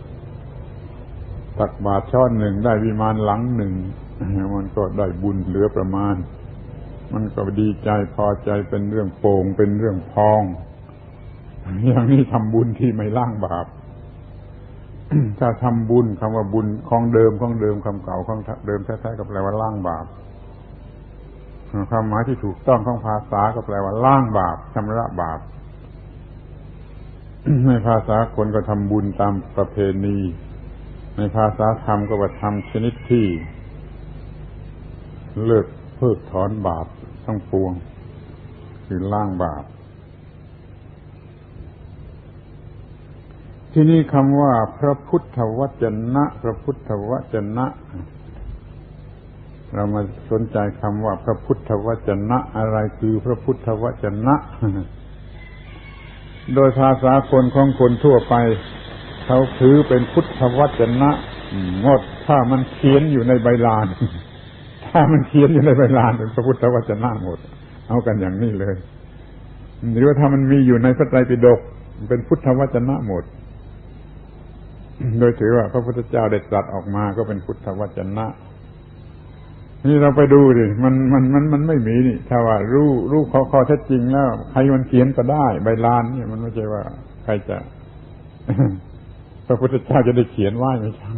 ตักบาตรช้อนหนึ่งได้วิมานหลังหนึ่งมันก็ได้บุญเหลือประมาณมันก็ดีใจพอใจเป็นเรื่องโป่งเป็นเรื่องพองอย่างนี้ทำบุญที่ไม่ล้างบาป ถ้าทำบุญคำว่าบุญของเดิมคำเก่าของเดิมแท้ๆก็แปลว่าล้างบาปความหมายที่ถูกต้องของภาษาก็แปลว่าล้างบาปชำระบาป ในภาษาคนก็ทำบุญตามประเพณีในภาษาธรรมก็ว่าทำชนิดที่เลิกเพิกถอนบาปทั้งปวงคือล้างบาปที่นี่คำว่าพระพุทธวจนะเรามาสนใจคำว่าพระพุทธวจนะอะไรคือพระพุทธวจนะ โดยภาษาคนของคนทั่วไปเขาถือเป็นพุทธวจนะหมดถ้ามันเขียนอยู่ในใบลาน ถ้ามันเขียนอยู่ในใบลานเป็นพระพุทธวจนะหมดเอากันอย่างนี้เลยหรือว่าถ้ามันมีอยู่ในพระไตรปิฎกเป็นพุทธวจนะหมดโดยถือว่าพระพุทธเจ้าได้ตรัสออกมาก็เป็นพุทธวจนะนี่เราไปดูดิมันไม่มีนี่ถ้าว่ารู้ข้อเท็จจริงแล้วใครมันเขียนก็ได้ใบลานนี่มันไม่ใช่ว่าใครจะ พระพุทธเจ้าจะได้เขียนไว้ไม่ใช่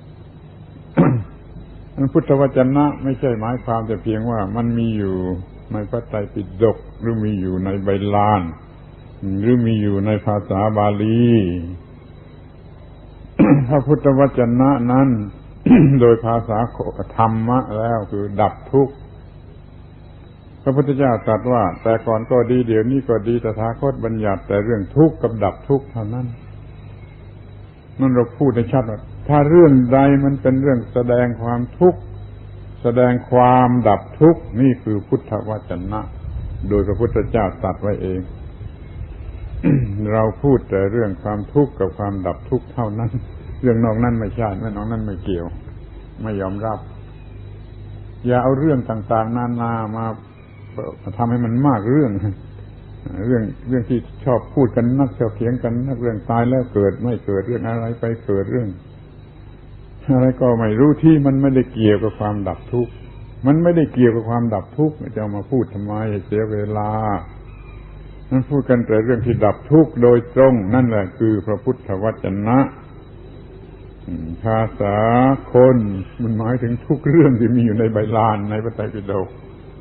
พุทธวจนะไม่ใช่หมายความแต่เพียงว่ามันมีอยู่ในพระไตรปิฎกหรือมีอยู่ในใบลานหรือมีอยู่ในภาษาบาลี พระพุทธวจนะนั้นโดยภาษาธรรมะแล้วคือดับทุกข์พระพุทธเจ้าตรัสว่าแต่ก่อนก็ดีเดี๋ยวนี้ก็ดีตถาคตบัญญัติแต่เรื่องทุกข์กับดับทุกข์เท่านั้นนั่นเราพูดให้ชัดว่าถ้าเรื่องใดมันเป็นเรื่องแสดงความทุกข์แสดงความดับทุกข์นี่คือพุทธวจนะโดยพระพุทธเจ้าตรัสไว้เอง เราพูดแต่เรื่องความทุกข์กับความดับทุกข์เท่านั้นเรื่องนอกนั้นไม่ใช่เรื่องนอกนั้นไม่เกี่ยวไม่ยอมรับอย่าเอาเรื่องต่างๆนานามาทำให้มันมากเรื่องที่ชอบพูดกันนักชอบเถียงกันนักเรื่องตายแล้วเกิดไม่เกิดเรื่องอะไรไปเกิดเรื่องอะไรก็ไม่รู้ที่มันไม่ได้เกี่ยวกับความดับทุกข์มันไม่ได้เกี่ยวกับความดับทุกข์จะมาพูดทำไมเสียเวลานั่นพูดกันแต่เรื่องที่ดับทุกข์โดยตรงนั่นแหละคือพระพุทธวจนะภาษาคนมันหมายถึงทุกเรื่องที่มีอยู่ในไบลานในพระไตรปิฎก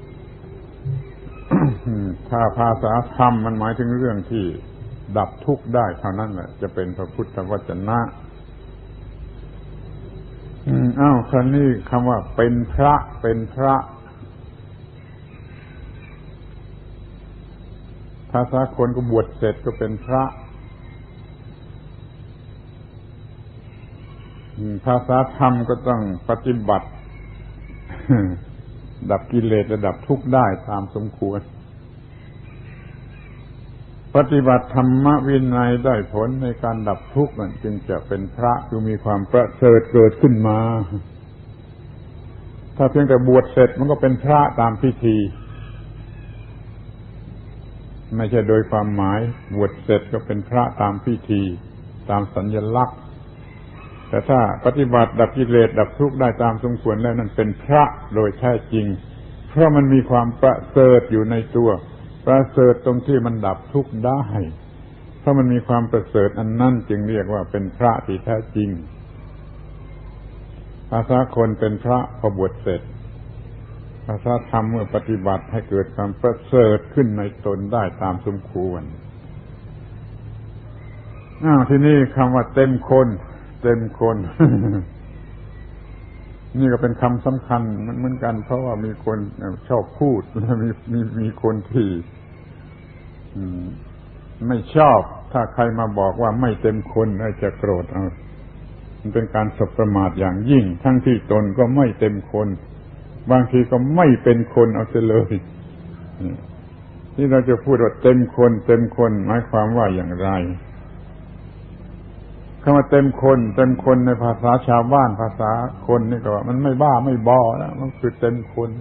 ถ้าภาษาธรรมมันหมายถึงเรื่องที่ดับทุกข์ได้เท่านั้นแหละจะเป็นพระพุทธวจนะคราวนี้คำว่าเป็นพระภาษาคนก็บวชเสร็จก็เป็นพระภาษาธรรมก็ต้องปฏิบัติดับกิเลสและดับทุกข์ได้ตามสมควรปฏิบัติธรรมวินัยได้ผลในการดับทุกข์นั่นจึงจะเป็นพระคือมีความประเสริฐเกิดขึ้นมาถ้าเพียงแต่บวชเสร็จมันก็เป็นพระตามพิธีไม่ใช่โดยความหมายบวชเสร็จก็เป็นพระตามพิธีตามสัญลักษณ์แต่ถ้าปฏิบัติดับกิเลสดับทุกข์ได้ตามสมควรแล้วนั่นเป็นพระโดยแท้จริงเพราะมันมีความประเสริฐอยู่ในตัวประเสริฐตรงที่มันดับทุกข์ได้เพราะมันมีความประเสริฐอันนั้นจึงเรียกว่าเป็นพระที่แท้จริงภาษาคนเป็นพระพอบวชเสร็จภาษาธรรมเมื่อปฏิบัติให้เกิดความประเสริฐขึ้นในตนได้ตามสมควรทีนี้คำว่าเต็มคนนี่ก็เป็นคำสำคัญเหมือนกันเพราะว่ามีคนชอบพูดมีคนที่ไม่ชอบถ้าใครมาบอกว่าไม่เต็มคนจะโกรธเอามันเป็นการสบประมาทอย่างยิ่งทั้งที่ตนก็ไม่เต็มคนบางทีก็ไม่เป็นคนเอาเสียเลยที่เราจะพูดว่าเต็มคนหมายความว่าอย่างไรคำว่าเต็มคนในภาษาชาวบ้านภาษาคนนี่ก็ว่ามันไม่บ้าไม่บอแล้วมันคือเต็มคน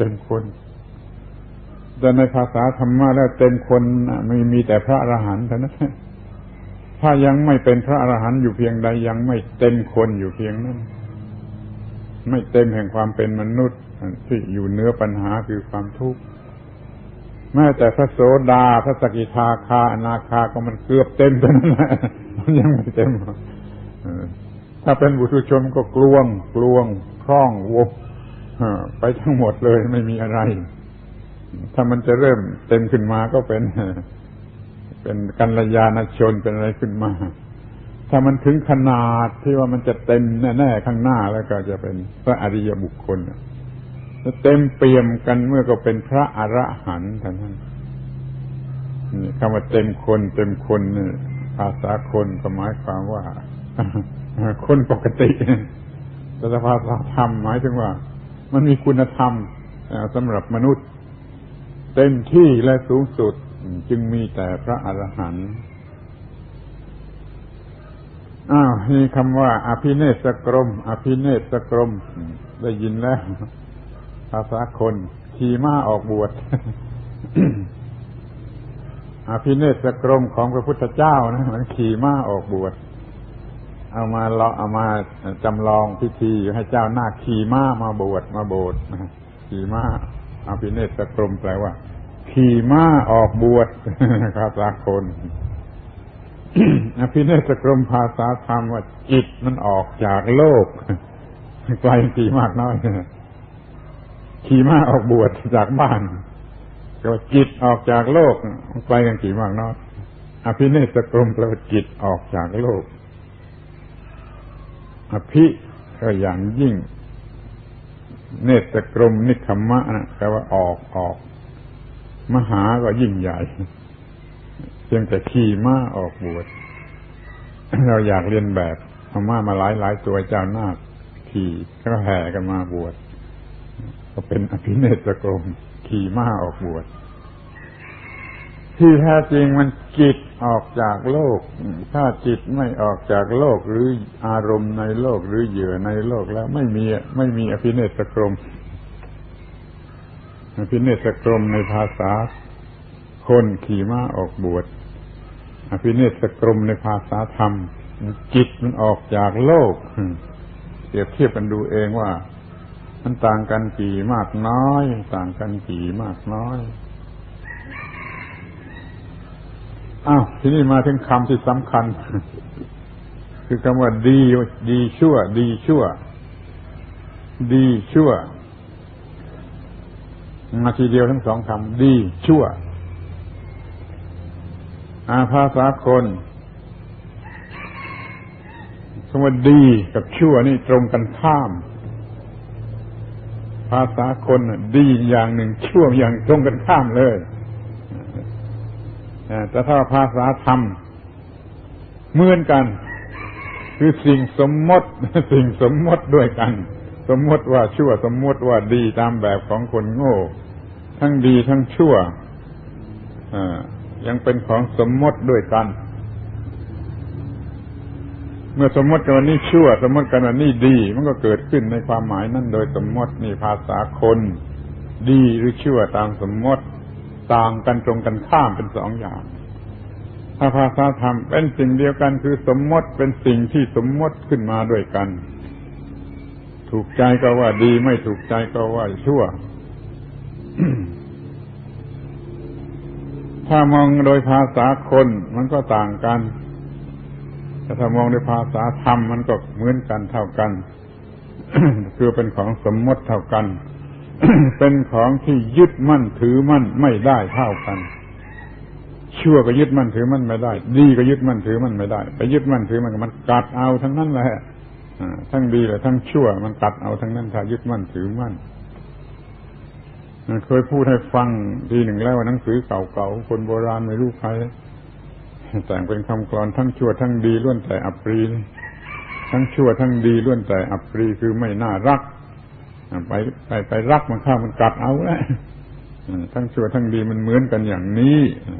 แต่ในภาษาธรรมะแล้วเต็มคนมีแต่พระอรหันต์เท่านั้นถ้ายังไม่เป็นพระอรหันต์อยู่เพียงใดยังไม่เต็มคนอยู่เพียงนั้นไม่เต็มแห่งความเป็นมนุษย์ที่อยู่เหนือปัญหาคือความทุกข์แม้แต่พระโสดาพระสกิทาคาอนาคาก็มันเกือบเต็มเท่านั้นแหละมันยังไม่เต็มถ้าเป็นบุตุชนก็กลวงคล่องวกไปทั้งหมดเลยไม่มีอะไรถ้ามันจะเริ่มเต็มขึ้นมาก็เป็นกัลยาณชนเป็นอะไรขึ้นมาถ้ามันถึงขนาดที่ว่ามันจะเต็มแน่ๆข้างหน้าแล้วก็จะเป็นพระอริยบุคคลเต็มเปี่ยมกันเมื่อก็เป็นพระอรหันต์เท่านั้นนี่คำว่าเต็มคนนี่ภาษาคนก็หมายความว่าคนปกติแต่ภาษาธรรมหมายถึงว่ามันมีคุณธรรมสำหรับมนุษย์เต็มที่และสูงสุดจึงมีแต่พระอรหันต์นี่คำว่าอภิเนศกรมได้ยินแล้วภาษาคนขี่ม้าออกบวช อภิเนศกรมของพระพุทธเจ้านะมันขี่ม้าออกบวชเอามาจำลองพิธีให้เจ้าหน้าขี่ม้ามาบวชมาโบสถ์ขี่ม้าอภิเนศกรมแปลว่าขี่ม้าออกบวชภาษาคนอภิเนศกรมภาษาธรรมว่าจิตมันออกจากโลกไกลกี่มากน้อยขี่ม้าออกบวชจากบ้านก็จิตออกจากโลกไกลกันกี่มากน้อยอภิเนศกรมแปลว่าจิตออกจากโลกอภิก็อย่างยิ่งเนตรกรมนิคขมะนะแปลว่าออกมหาก็ยิ่งใหญ่เพียงแต่ขี่ม้าออกบวชเราอยากเรียนแบบเอาม้ามาหลายตัวเจ้านาคขี่ก็แห่กันมาบวชก็เป็นอภิเนตรกรมขี่ม้าออกบวชที่แท้จริงมันจิตออกจากโลกถ้าจิตไม่ออกจากโลกหรืออารมณ์ในโลกหรือเหยื่อในโลกแล้วไม่มีอภิเนตรกรมอภิเนตรกรมในภาษาคนขี่ม้าออกบวชอภิเนตรกรมในภาษาธรรมจิตมันออกจากโลกเปรียบเทียบกันดูเองว่ามันต่างกันกี่มากน้อยต่างกันกี่มากน้อยทีนี้มาถึงคำที่สำคัญคือคำว่าดีชั่วมาทีเดียวทั้งสองคำดีชั่วภาษาคนคำว่าดีกับชั่วนี่ตรงกันข้ามภาษาคนดีอย่างหนึ่งชั่วอย่างตรงกันข้ามเลยแต่ถ้าภาษาธรรมเหมือนกันคือสิ่งสมมติด้วยกันสมมติว่าชั่วสมมติว่าดีตามแบบของคนโง่ทั้งดีทั้งชั่วยังเป็นของสมมติด้วยกันเมื่อสมมติกันว่านี่ชั่วสมมติกันว่านี่ดีมันก็เกิดขึ้นในความหมายนั้นโดยสมมตินี่ภาษาคนดีหรือชั่วตามสมมติต่างกันตรงกันข้ามเป็นสองอย่างถ้าภาษาธรรมเป็นสิ่งเดียวกันคือสมมติเป็นสิ่งที่สมมติขึ้นมาด้วยกันถูกใจก็ว่าดีไม่ถูกใจก็ว่าชั่ว ถ้ามองโดยภาษาคนมันก็ต่างกันแต่ถ้ามองโดยภาษาธรรมมันก็เหมือนกันเท่ากัน คือเป็นของสมมติเท่ากัน เป็นของที่ยึดมั่นถือมั่นไม่ได้เท่ากันชั่วก็ยึดมั่นถือมั่นไม่ได้ดีก็ยึดมั่นถือมั่นไม่ได้ไปยึดมั่นถือมันกัดเอาทั้งนั้นแหละทั้งดีและทั้งชั่วมันกัดเอาทั้งนั้นถ้ายึดมั่นถือมั่นเคยพูดให้ฟังทีหนึ่งแล้วว่าหนังสือเก่าๆคนโบราณไม่รู้ใครแต่งเป็นคำกลอนทั้งชั่วทั้งดีล้วนแต่อัปรีทั้งชั่วทั้งดีล้วนแต่อัปรีคือไม่น่ารักไปรักมันเข้ามันกัดเอาแล้วทั้งชั่วทั้งดีมันเหมือนกันอย่างนี้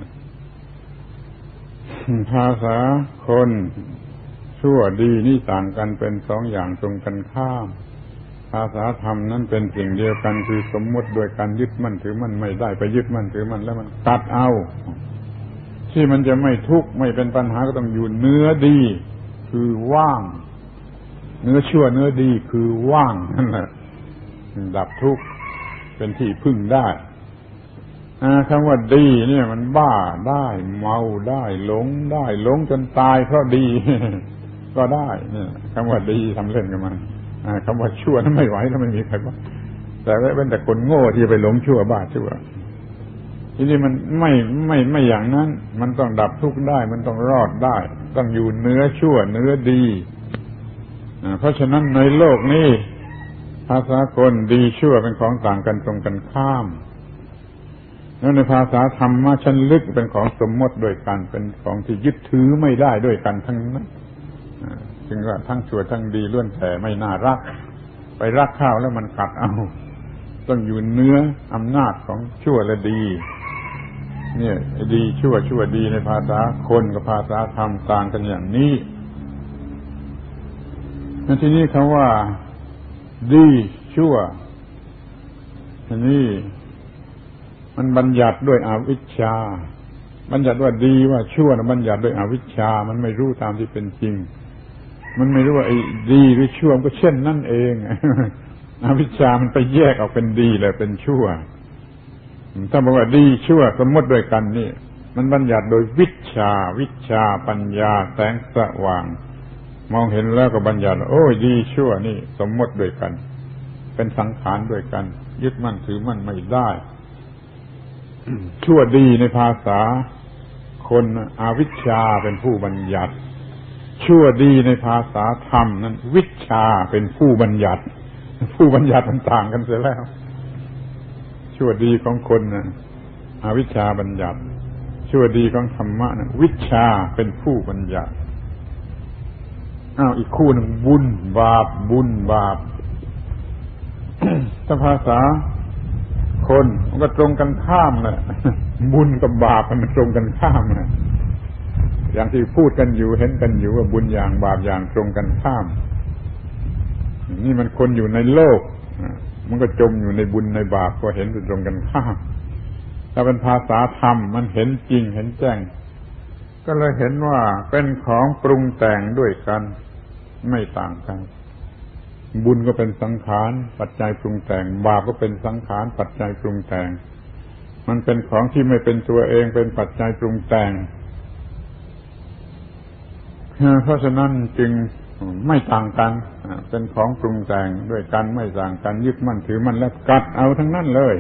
ภาษาคนชั่วดีนี่ต่างกันเป็นสองอย่างตรงกันข้ามภาษาธรรมนั้นเป็นสิ่งเดียวกันคือสมมติโดยการยึดมั่นถือมั่นไม่ได้ไปยึดมั่นถือมั่นแล้วมันกัดเอาที่มันจะไม่ทุกข์ไม่เป็นปัญหาก็ต้องอยู่เนื้อดีคือว่างเนื้อชั่วเนื้อดีคือว่างนั่นแหละดับทุกข์เป็นที่พึ่งได้คำว่าดีเนี่ยมันบ้าได้เมาได้หลงจนตายเพราะดี ก็ได้เนี่ยคำว่าดีทำเล่นกับมันคำว่าชั่วนั้นไม่ไหวแล้วไม่มีใครว่าแต่เป็นแต่คนโง่ที่ไปหลงชั่วบ้าชั่วทีนี้มันไม่อย่างนั้นมันต้องดับทุกข์ได้มันต้องรอดได้ต้องอยู่เนื้อชั่วเนื้อดีเพราะฉะนั้นในโลกนี้ภาษาคนดีชั่วเป็นของต่างกันตรงกันข้ามแล้วในภาษาธรรมะชั้นลึกเป็นของสมมติด้วยกันเป็นของที่ยึดถือไม่ได้ด้วยกันทั้งนั้นจึงว่าทั้งชั่วทั้งดีล้วนแต่ไม่น่ารักไปรักเข้าแล้วมันกัดเอาต้องอยู่เนื้ออำนาจของชั่วและดีเนี่ยดีชั่วดีในภาษาคนกับภาษาธรรมต่างกันอย่างนี้ในที่นี้คำว่าดีชั่วอันนี้มันบัญญัติด้วยอวิชชาบัญญัติว่าดีว่าชั่วนะบัญญัติด้วยอวิชชามันไม่รู้ตามที่เป็นจริงมันไม่รู้ว่าไอ้ดีหรือชั่วมันก็เช่นนั่นเอง อวิชชามันไปแยกออกเป็นดีและเป็นชั่วถ้าบอกว่าดีชั่วสมมติด้วยกันนี่มันบัญญัติโดยวิชาปัญญาแสงสว่างมองเห็นแล้วก็บัญญัติโอ้ยดีชั่วนี่สมมติด้วยกันเป็นสังขารด้วยกันยึดมั่นถือมั่นไม่ได้ ชั่วดีในภาษาคนอวิชชาเป็นผู้บัญญัติชั่วดีในภาษาธรรมนั้นวิชชาเป็นผู้บัญญัติผู้บัญญัติมันต่างกันเสียแล้วชั่วดีของคนนะอวิชชาบัญญัติชั่วดีของธรรมะนะวิชชาเป็นผู้บัญญัติอีกคู่หนึ่งบุญบาปบุญบาป ถ้าภาษาคนมันก็ตรงกันข้ามแหละบุญกับบาปมันตรงกันข้ามนะอย่างที่พูดกันอยู่เห็นกันอยู่ว่าบุญอย่างบาปอย่างตรงกันข้ามนี่มันคนอยู่ในโลกมันก็จมอยู่ในบุญในบาปก็เห็นเป็นตรงกันข้ามถ้าเป็นภาษาธรรมมันเห็นจริงเห็นแจ้งก็เลยเห็นว่าเป็นของปรุงแต่งด้วยกันไม่ต่างกันบุญก็เป็นสังขารปัจจัยปรุงแต่งบาปก็เป็นสังขารปัจจัยปรุงแต่งมันเป็นของที่ไม่เป็นตัวเองเป็นปัจจัยปรุงแต่งเพราะฉะนั้นจึงไม่ต่างกันเป็นของปรุงแต่งด้วยกันไม่ต่างกันยึดมั่นถือมั่นและกัดเอาทั้งนั้นเลย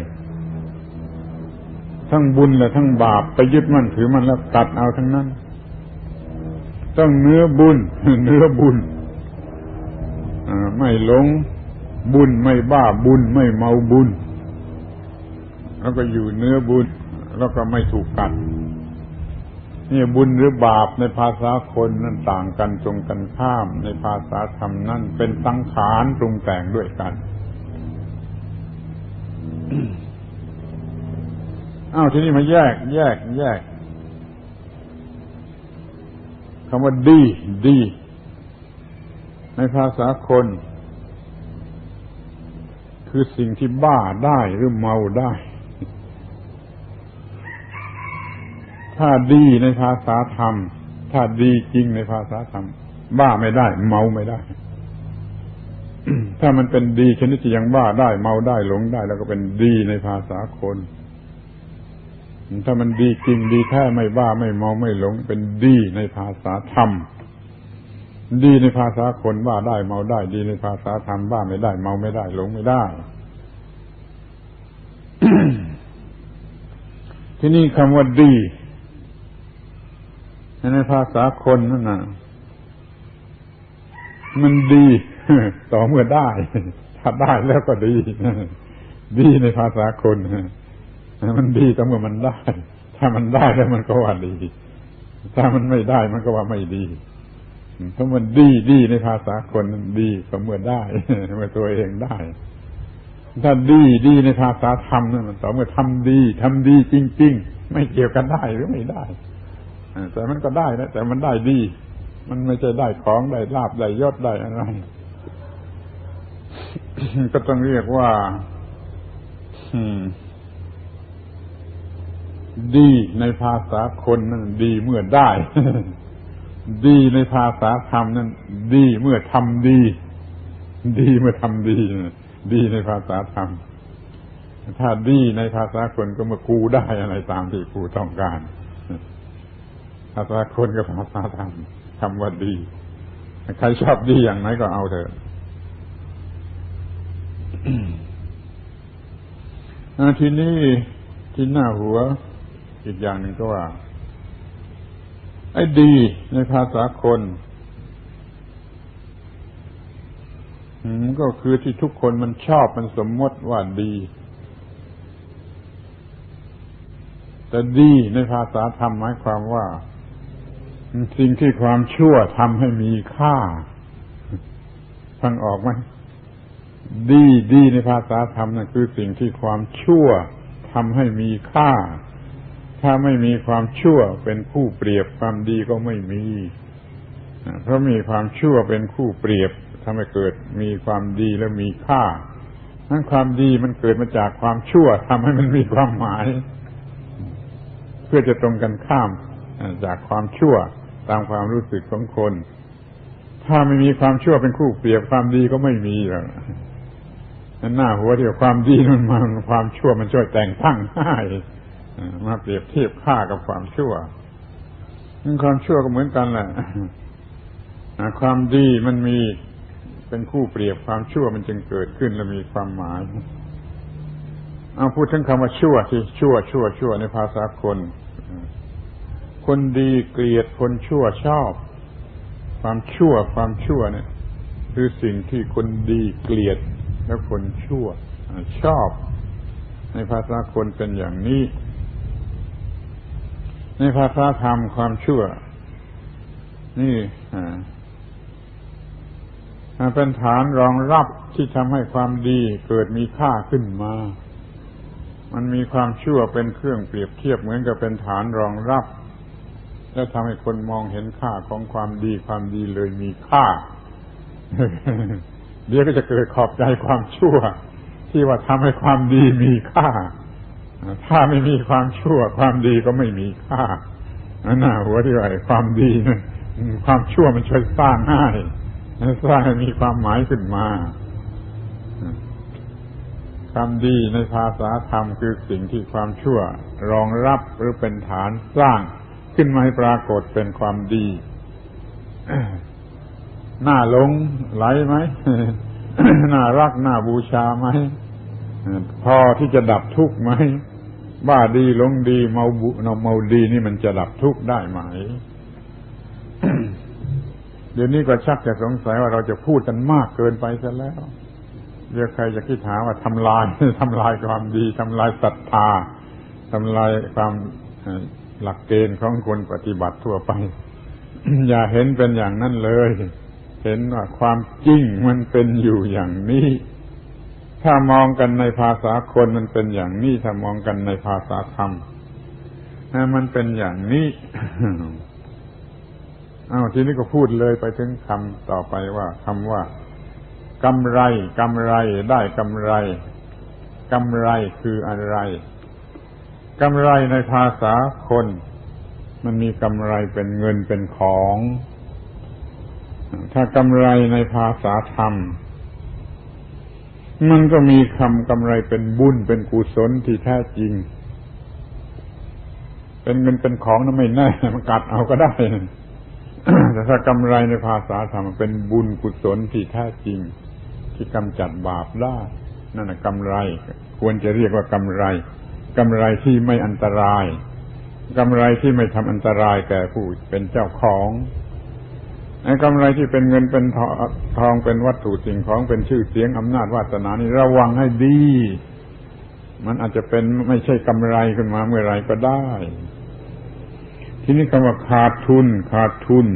ทั้งบุญและทั้งบาปไปยึดมั่นถือมั่นแล้วกัดเอาทั้งนั้นต้องเนื้อบุญเนื้อบุญไม่หลงบุญไม่บ้าบุญไม่เมาบุญแล้วก็อยู่เนื้อบุญแล้วก็ไม่ถูกกัดนี่บุญหรือบาปในภาษาคนนั้นต่างกันตรงกันข้ามในภาษาธรรมนั่นเป็นสังขารปรุงแต่งด้วยกันทีนี้มาแยกคำว่าดีในภาษาคนคือสิ่งที่บ้าได้หรือเมาได้ถ้าดีในภาษาธรรมถ้าดีจริงในภาษาธรรมบ้าไม่ได้เมาไม่ได้ ถ้ามันเป็นดีชนิดที่ยังบ้าได้เมาได้หลงได้แล้วก็เป็นดีในภาษาคนถ้ามันดีจริงดีแท้ไม่บ้าไม่เมาไม่หลงเป็นดีในภาษาธรรมดีในภาษาคนบ้าได้เมาได้ดีในภาษาธรรมบ้าไม่ได้เมาไม่ได้หลงไม่ได้ ที่นี่คำว่าดีในภาษาคนนั่นน่ะมันดีต่อเมื่อได้ถ้าได้แล้วก็ดีดีในภาษาคนมันดีต่อเมื่อมันได้ถ้ามันได้แล้วมันก็ว่าดีถ้ามันไม่ได้มันก็ว่าไม่ดีเพราะมันดีในภาษาคนมันดีต่อเมื่อได้เมื่อตัวเองได้ถ้าดีในภาษาธรรมนั่นมันต่อเมื่อทำดีจริงๆไม่เกี่ยวกันได้หรือไม่ได้แต่มันก็ได้นะแต่มันได้ดีมันไม่ใช่ได้ของได้ลาภได้ยศได้อะไร ก็ต้องเรียกว่าดีในภาษาคนนั่นดีเมื่อได้ ดีในภาษาธรรมนั่นดีเมื่อทำดีเมื่อทำดีในภาษาธรรมถ้าดีในภาษาคนก็เมื่อกูได้อะไรตามที่กูต้องการภาษาคนกับภาษาธรรมคำว่าดีใครชอบดีอย่างไหนก็เอาเถอะ ทีนี้ที่หน้าหัวอีกอย่างหนึ่งก็ว่าไอ้ดีในภาษาคนก็คือที่ทุกคนมันชอบมันสมมติว่าดีแต่ดีในภาษาธรรมหมายความว่าสิ่งที่ความชั่วทำให้มีค่าฟังออกไหมดีในภาษาธรรมนั่นคือสิ่งที่ความชั่วทำให้มีค่าถ้าไม่มีความชั่วเป็นคู่เปรียบความดีก็ไม่มีเพราะมีความชั่วเป็นคู่เปรียบทำให้เกิดมีความดีและมีค่านั้นความดีมันเกิดมาจากความชั่วทำให้มันมีความหมายเพื่อจะตรงกันข้ามจากความชั่วตามความรู้สึกของคนถ้าไม่มีความชั่วเป็นคู่เปรียบความดีก็ไม่มีหรอกนั่นหน้าหัวที่ความดีมันมาความชั่วมันช่วยแต่งตั้งให้มาเปรียบเทียบค่ากับความชั่วความชั่วก็เหมือนกันแหละความดีมันมีเป็นคู่เปรียบความชั่วมันจึงเกิดขึ้นและมีความหมายเอาพูดถึงคำว่าชั่วที่ชั่วในภาษาคนดีเกลียดคนชั่วชอบความชั่วเนี่ยคือสิ่งที่คนดีเกลียดแล้วคนชั่วชอบในภาษาคนเป็นอย่างนี้ในภาษาธรรมความชั่วนี่เป็นฐานรองรับที่ทำให้ความดีเกิดมีค่าขึ้นมามันมีความชั่วเป็นเครื่องเปรียบเทียบเหมือนกับเป็นฐานรองรับแล้วทำให้คนมองเห็นค่าของความดีเลยมีค่า เดี๋ยวก็จะเกิดขอบใจความชั่วที่ว่าทำให้ความดีมีค่าถ้าไม่มีความชั่วความดีก็ไม่มีค่าน่าหัวที่ว่าความดีนะความชั่วมันช่วยสร้างให้มีความหมายขึ้นมาความดีในภาษาธรรมคือสิ่งที่ความชั่วรองรับหรือเป็นฐานสร้างขึ้นมาให้ปรากฏเป็นความดีน่าหลงไหลไหม น่ารักน่าบูชาไหมพอที่จะดับทุกข์ไหมบ้าดีหลงดีเมาดีนี่มันจะดับทุกข์ได้ไหม เดี๋ยวนี้ก็ชักจะสงสัยว่าเราจะพูดกันมากเกินไปซะแล้วเดี๋ยวใครจะคิดหาว่าทำลายความดีทำลายศรัทธาทำลายความหลักเกณฑ์ของคนปฏิบัติทั่วไป อย่าเห็นเป็นอย่างนั้นเลยเห็นว่าความจริงมันเป็นอยู่อย่างนี้ถ้ามองกันในภาษาคนมันเป็นอย่างนี้ถ้ามองกันในภาษาธรรมมันเป็นอย่างนี้ ทีนี้ก็พูดเลยไปถึงคำต่อไปว่าคำว่ากำไรได้กำไรคืออะไรกำไรในภาษาคนมันมีกำไรเป็นเงินเป็นของถ้ากำไรในภาษาธรรมมันก็มีคำกำไรเป็นบุญเป็นกุศลที่แท้จริงเป็นเงินเป็นของนั้นไม่แน่มันกัดเอาก็ได้ แต่ถ้ากำไรในภาษาธรรมเป็นบุญกุศลที่แท้จริงที่กำจัดบาปได้นั่นน่ะกำไรควรจะเรียกว่ากำไรที่ไม่อันตรายกำไรที่ไม่ทำอันตรายแก่ผู้เป็นเจ้าของไอ้กำไรที่เป็นเงินเป็นทองเป็นวัตถุสิ่งของเป็นชื่อเสียงอำนาจวาสนานี่ระวังให้ดีมันอาจจะเป็นไม่ใช่กำไรขึ้นมาเมื่อไรก็ได้ทีนี้คำว่าขาดทุน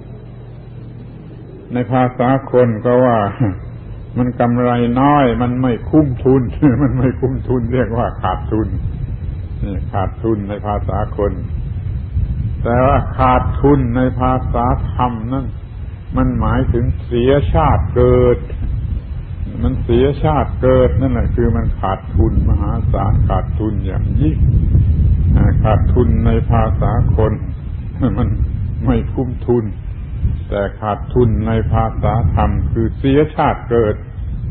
ในภาษาคนก็ว่ามันกำไรน้อยมันไม่คุ้มทุน มันไม่คุ้มทุนเรียกว่าขาดทุนนี่ขาดทุนในภาษาคนแต่ว่าขาดทุนในภาษาธรรมนั่นมันหมายถึงเสียชาติเกิดมันเสียชาติเกิดนั่นแหละคือมันขาดทุนมหาศาลขาดทุนอย่างยิ่งขาดทุนในภาษาคนมันไม่คุ้มทุนแต่ขาดทุนในภาษาธรรมคือเสียชาติเกิด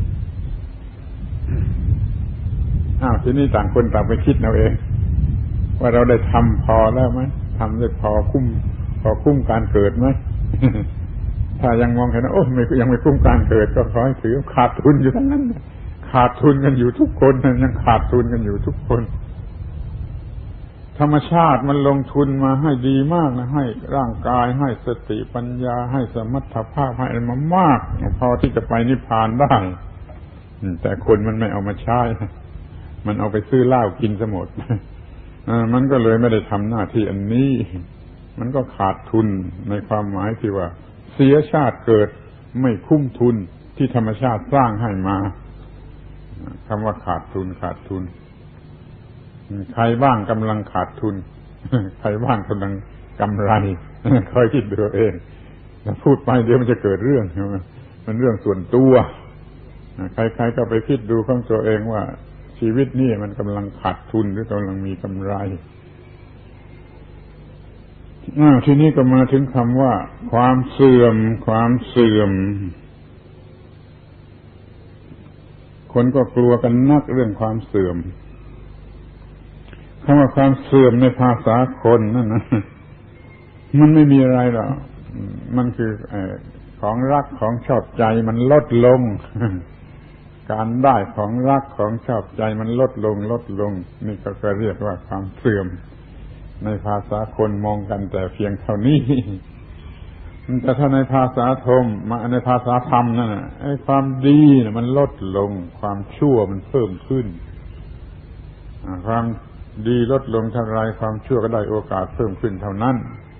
ทีนี้ต่างคนต่างไปคิดเอาเองว่าเราได้ทำพอแล้วไหมทำได้พอคุ้มการเกิดไหม ถ้ายังมองเห็นว่ายังไม่คุ้มการเกิดก็ขอให้ถือขาดทุนอยู่ทั้งนั้นขาดทุนกันอยู่ทุกคนยังขาดทุนกันอยู่ทุกคนธรรมชาติมันลงทุนมาให้ดีมากนะให้ร่างกายให้สติปัญญาให้สมรรถภาพให้อะไรมามากพอที่จะไปนิพพานได้แต่คนมันไม่เอามาใช้มันเอาไปซื้อเหล้ากินซะหมดมันก็เลยไม่ได้ทำหน้าที่อันนี้มันก็ขาดทุนในความหมายที่ว่าเสียชาติเกิดไม่คุ้มทุนที่ธรรมชาติสร้างให้มาคำว่าขาดทุนใครบ้างกำลังขาดทุนใครบ้างกำลังกำไรคอยคิดดูเองแล้วพูดไปเดี๋ยวมันจะเกิดเรื่องมันเรื่องส่วนตัวใครๆก็ไปคิดดูของตัวเองว่าชีวิตนี่มันกำลังขาดทุนหรือกำลังมีกำไรทีนี้ก็มาถึงคำว่าความเสื่อมคนก็กลัวกันนักเรื่องความเสื่อมคำว่าความเสื่อมในภาษาคนนั่นนะมันไม่มีอะไรหรอกมันคือของรักของชอบใจมันลดลง การได้ของรักของชอบใจมันลดลงนี่ก็เรียกว่าความเสื่อมในภาษาคนมองกันแต่เพียงเท่านี้แต่ถ้าในภาษาธรรมในภาษาธรรมนั่นน่ะไอ้ความดีน่ะมันลดลงความชั่วมันเพิ่มขึ้นความดีลดลงเท่าไรความชั่วก็ได้โอกาสเพิ่มขึ้นเท่านั้น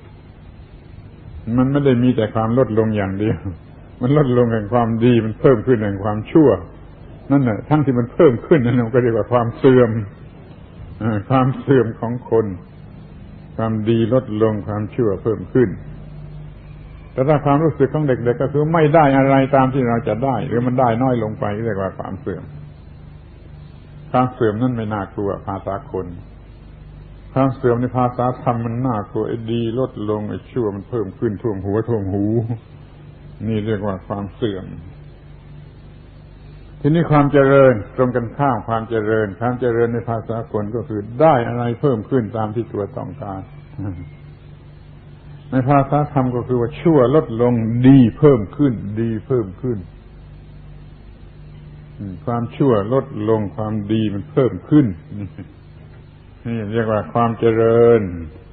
มันไม่ได้มีแต่ความลดลงอย่างเดียวมันลดลงแห่งความดีมันเพิ่มขึ้นแห่งความชั่วนั่นน่ะทั้งที่มันเพิ่มขึ้นนั่นก็เรียกว่าความเสื่อมของคนความดีลดลงความชั่วเพิ่มขึ้นแต่ถ้าความรู้สึกของเด็กๆก็คือไม่ได้อะไรตามที่เราจะได้หรือมันได้น้อยลงไปเรียกว่าความเสื่อมนั่นไม่น่ากลัวภาษาคนความเสื่อมในภาษาธรรมมันน่ากลัวไอ้ดีลดลงไอ้ชั่วมันเพิ่มขึ้นท่วมหัวท่วมหูนี่เรียกว่าความเสื่อมทีนี้ความเจริญตรงกันข้ามความเจริญในภาษาคนก็คือได้อะไรเพิ่มขึ้นตามที่ตัวต้องการในภาษาธรรมก็คือว่าชั่วลดลงดีเพิ่มขึ้นความชั่วลดลงความดีมันเพิ่มขึ้นนี่เรียกว่าความเจริญ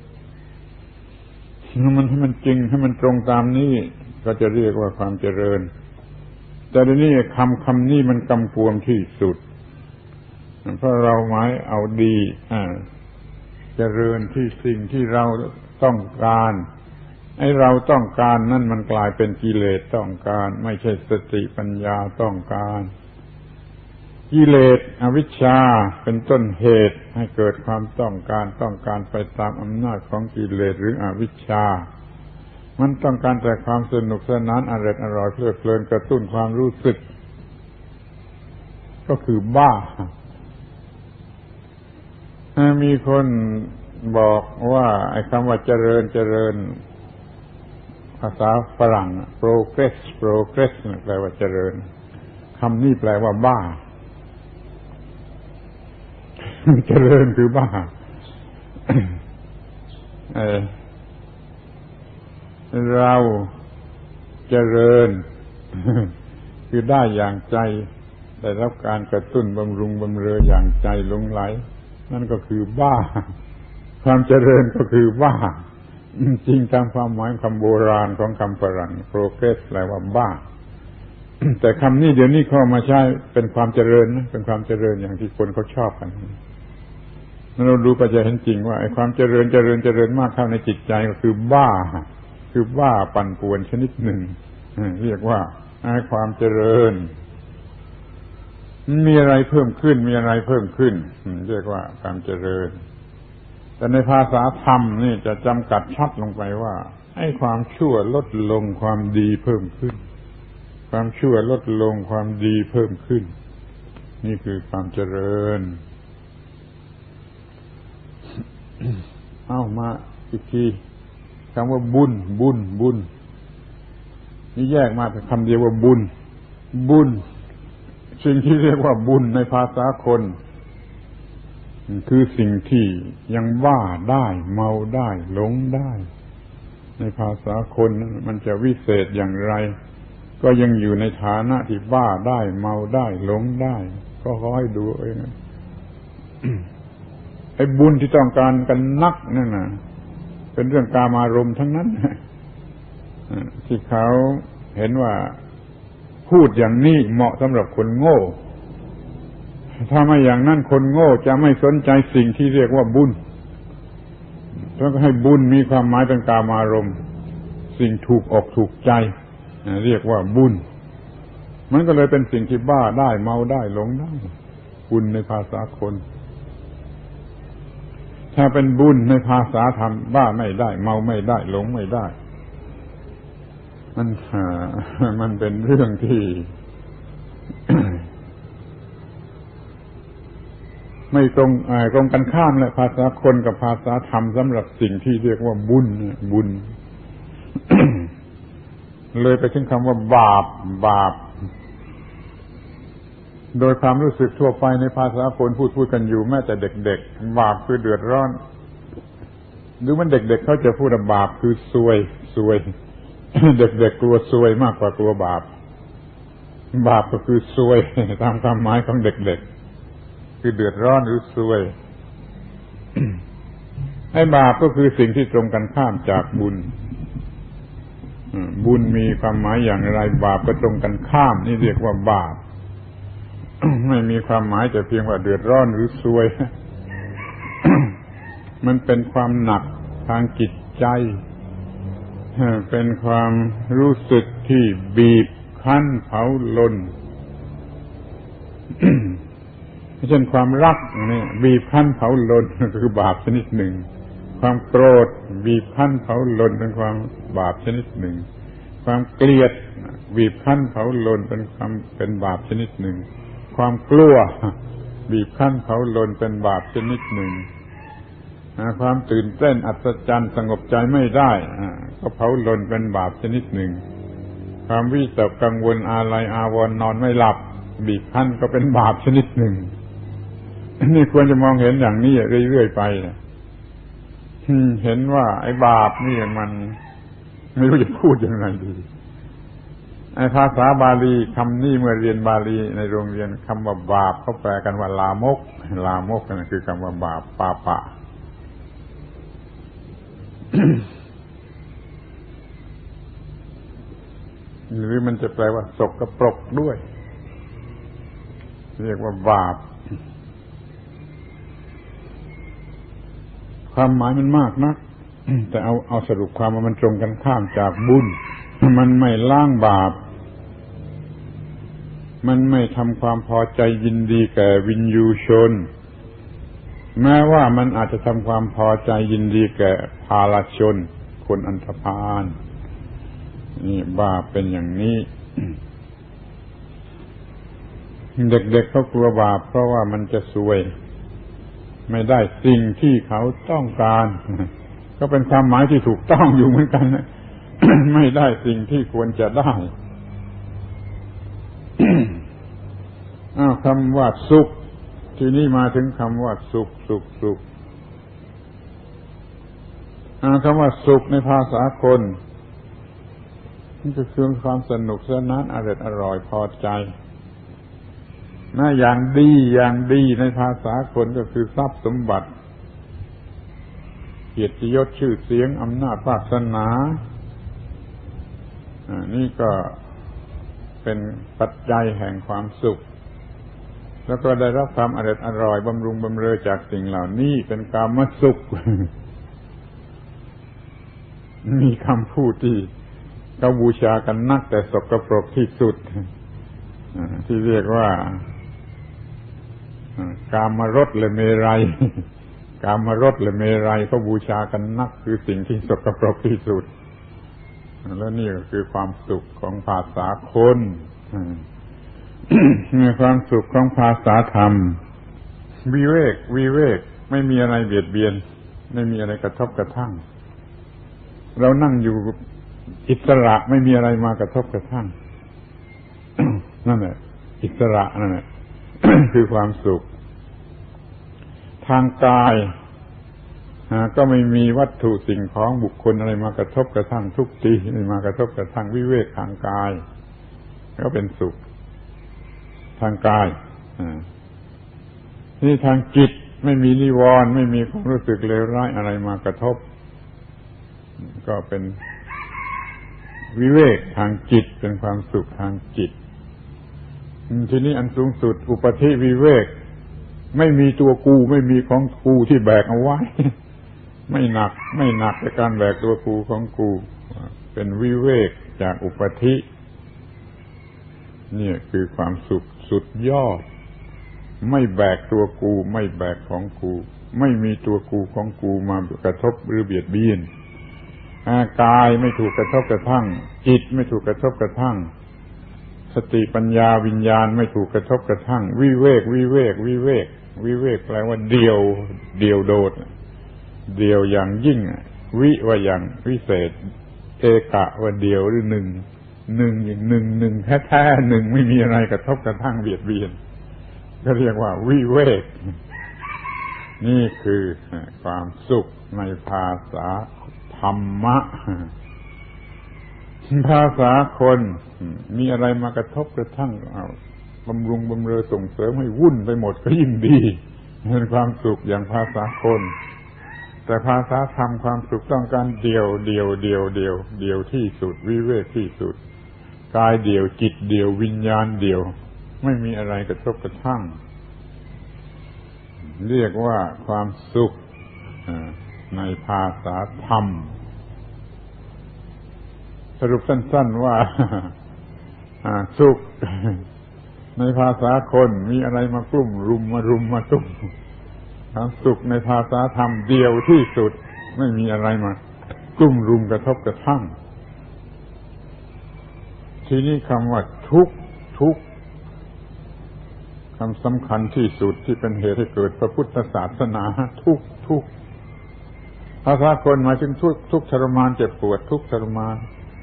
มันให้มันจริงให้มันตรงตามนี้ก็จะเรียกว่าความเจริญแต่เดี๋ยวนี้คำนี้มันกำกวมที่สุดเพราะเราหมายเอาดีเจริญที่สิ่งที่เราต้องการไอ้เราต้องการนั่นมันกลายเป็นกิเลสต้องการไม่ใช่สติปัญญาต้องการกิเลสอวิชชาเป็นต้นเหตุให้เกิดความต้องการไปตามอำนาจของกิเลสหรืออวิชชามันต้องการแต่ความสนุกสนานอร่อยเพลิดเพลินกระตุ้นความรู้สึกก็คือบ้ามีคนบอกว่าไอ้คำว่าเจริญภาษาฝรั่ง progress แปลว่าเจริญคำนี้แปลว่าบ้าเจริญคือบ้าเราเจริญคือได้อย่างใจได้รับการกระตุ้นบำรุงบำเรออย่างใจหลงไหลนั่นก็คือบ้าความเจริญก็คือบ้าจริงตามความหมายคำโบราณของคำฝรั่ง progress แปลว่าบ้าแต่คำนี้เดี๋ยวนี้เข้ามาใช้เป็นความเจริญนะเป็นความเจริญอย่างที่คนเขาชอบกันเราดูไปจะเห็นจริงว่าไอ้ความเจริญมากเข้าในจิตใจก็คือบ้าปั่นป่วนชนิดหนึ่งเรียกว่าไอ้ความเจริญมีอะไรเพิ่มขึ้นเรียกว่าความเจริญแต่ในภาษาธรรมนี่จะจำกัดชัดลงไปว่าไอ้ความชั่วลดลงความดีเพิ่มขึ้นความชั่วลดลงความดีเพิ่มขึ้นนี่คือความเจริญเอามาอีกทีคำว่าบุญนี่แยกมาเป็นคำเดียวว่าบุญสิ่งที่เรียกว่าบุญในภาษาคนคือสิ่งที่ยังบ้าได้เมาได้หลงได้ในภาษาคนมันจะวิเศษอย่างไรก็ยังอยู่ในฐานะที่บ้าได้เมาได้หลงได้ก็ขอให้ดูเองไอ้บุญที่ต้องการกันนักนั่นน่ะเป็นเรื่องกามารมณ์ทั้งนั้นที่เขาเห็นว่าพูดอย่างนี้เหมาะสำหรับคนโง่ถ้าไม่อย่างนั้นคนโง่จะไม่สนใจสิ่งที่เรียกว่าบุญแล้วก็ให้บุญมีความหมายเป็นกามารมณ์สิ่งถูกอกถูกใจเรียกว่าบุญมันก็เลยเป็นสิ่งที่บ้าได้เมาได้หลงได้บุญในภาษาคนถ้าเป็นบุญในภาษาธรรมบ้าไม่ได้เมาไม่ได้หลงไม่ได้มันเป็นเรื่องที่ ไม่ตรงกันข้ามและภาษาคนกับภาษาธรรมสำหรับสิ่งที่เรียกว่าบุญ เลยไปถึงคำว่าบาปโดยความรู้สึกทั่วไปในภาษาคนพูดกันอยู่แม้แต่เด็กๆบาปคือเดือดร้อนหรือมันเด็กๆเขาจะพูดว่าบาปคือซวย เด็กๆกลัวซวยมากกว่ากลัวบาปก็คือซวยตามความหมายของเด็กๆคือเดือดร้อนหรือซวย ไอ้บาปก็คือสิ่งที่ตรงกันข้ามจากบุญบุญมีความหมายอย่างไรบาปก็ตรงกันข้ามนี่เรียกว่าบาป ไม่มีความหมายแต่เพียงว่าเดือดร้อนหรือซวย มันเป็นความหนักทางจิตใจเป็นความรู้สึกที่บีบคั้นเผาลน เช่นความรักนี่บีบคั้นเผาลนคือบาปชนิดหนึ่งความโกรธบีบคั้นเผาลนเป็นความบาปชนิดหนึ่งความเกลียดบีบคั้นเผาลนเป็นบาปชนิดหนึ่งความกลัวบีบคั้นเผาลนเป็นบาปชนิดหนึ่งความตื่นเต้นอัศจรรย์สงบใจไม่ได้ก็เผาลนเป็นบาปชนิดหนึ่งความวิตกกังวลอาลัยอาวรณ์นอนไม่หลับบีบคั้นก็เป็นบาปชนิดหนึ่งนี่ควรจะมองเห็นอย่างนี้เรื่อยๆไปเห็นว่าไอ้บาปนี่มันไม่รู้จะพูดยังไงดีไอ้ภาษาบาลีคำนี้เมื่อเรียนบาลีในโรงเรียนคำว่าบาปเขาแปลกันว่าลามกลามกนั่นคือคำว่าบาปปาปะ หรือมันจะแปลว่าสกปรกด้วยเรียกว่าบาปความหมายมันมากนัก แต่เอาสรุปความว่ามันตรงกันข้ามจากบุญมันไม่ล้างบาปมันไม่ทำความพอใจยินดีแก่วินยูชนแม้ว่ามันอาจจะทำความพอใจยินดีแก่ภาลชนคนอันธพาลนี่บาปเป็นอย่างนี้ เด็กๆเขากลัวบาปเพราะว่ามันจะซวยไม่ได้สิ่งที่เขาต้องการก็เป็นความหมายที่ถูกต้องอยู่เหมือนกัน ไม่ได้สิ่งที่ควรจะได้ คำว่าสุขทีนี้มาถึงคำว่าสุขคำว่าสุขในภาษาคนนี่ก็คือความสนุกสนานอร่อยพอใจอย่างดีในภาษาคนก็คือทรัพย์สมบัติเกียรติยศชื่อเสียงอำนาจวาสนานี่ก็เป็นปัจจัยแห่งความสุขแล้วก็ได้รับความอร่อยบำรุงบำเรอจากสิ่งเหล่านี้เป็นกามสุข มีคำพูดที่เขาบูชากันนักแต่สกปรกที่สุดที่เรียกว่ากามรสและเมรัยกามรสและเมรัยเขาบูชากันนักคือสิ่งที่สกปรกที่สุดแล้วนี่ก็คือความสุขของภาษาคนความสุขของภาษาธรรมวิเวกไม่มีอะไรเบียดเบียนไม่มีอะไรกระทบกระทั่งเรานั่งอยู่อิสระไม่มีอะไรมากระทบกระทั่ง นั่นแหละอิสระนั่นแหละ คือความสุขทางกายก็ไม่มีวัตถุสิ่งของบุคคลอะไรมากระทบกระทั่งทุกทีไม่มากระทบกระทั่งวิเวกทางกายก็เป็นสุขทางกายนี่ทางจิตไม่มีนิวรณ์ไม่มีความรู้สึกเลวร้ายอะไรมากระทบก็เป็นวิเวกทางจิตเป็นความสุขทางจิตทีนี้อันสูงสุดอุปธิวิเวกไม่มีตัวกูไม่มีของกูที่แบกเอาไว้ ไม่หนักในการแบกตัวกูของกูเป็นวิเวกจากอุปธินี่คือความสุขสุดยอดไม่แบกตัวกูไม่แบกของกูไม่มีตัวกูของกูมากระทบหรือเบียดเบียนกายไม่ถูกกระทบกระทั่งจิตไม่ถูกกระทบกระทั่งสติปัญญาวิญญาณไม่ถูกกระทบกระทั่งวิเวกแปลว่าเดียวโดดเดียวอย่างยิ่งวิว่าอย่างวิเศษเอกะว่าเดียวหรือหนึ่งอย่างหนึ่งแท้ๆหนึ่งไม่มีอะไรกระทบกระทั่งเบียดเบียนก็เรียกว่าวิเวกนี่คือความสุขในภาษาธรรมะภาษาคนมีอะไรมากระทบกระทั่งบำรุงบำเรอส่งเสริมให้วุ่นไปหมดก็ยิ่งดีเป็นความสุขอย่างภาษาคนแต่ภาษาธรรมความสุขต้องการเดียวที่สุดวิเวกที่สุดกายเดียวจิตเดียววิญญาณเดียวไม่มีอะไรกระทบกระทั่งเรียกว่าความสุขในภาษาธรรมสรุปสั้นๆว่าสุขในภาษาคนมีอะไรมากลุ่มรุมมาตุ้มความสุขในภาษาธรรมเดียวที่สุดไม่มีอะไรมากลุ่มรุมกระทบกระทั่งทีนี้คำว่าทุกข์คำสำคัญที่สุดที่เป็นเหตุให้เกิดพระพุทธศาสนาทุกข์ภาษาคนหมายถึงทุกข์ทรมานเจ็บปวดทุกข์ทรมาน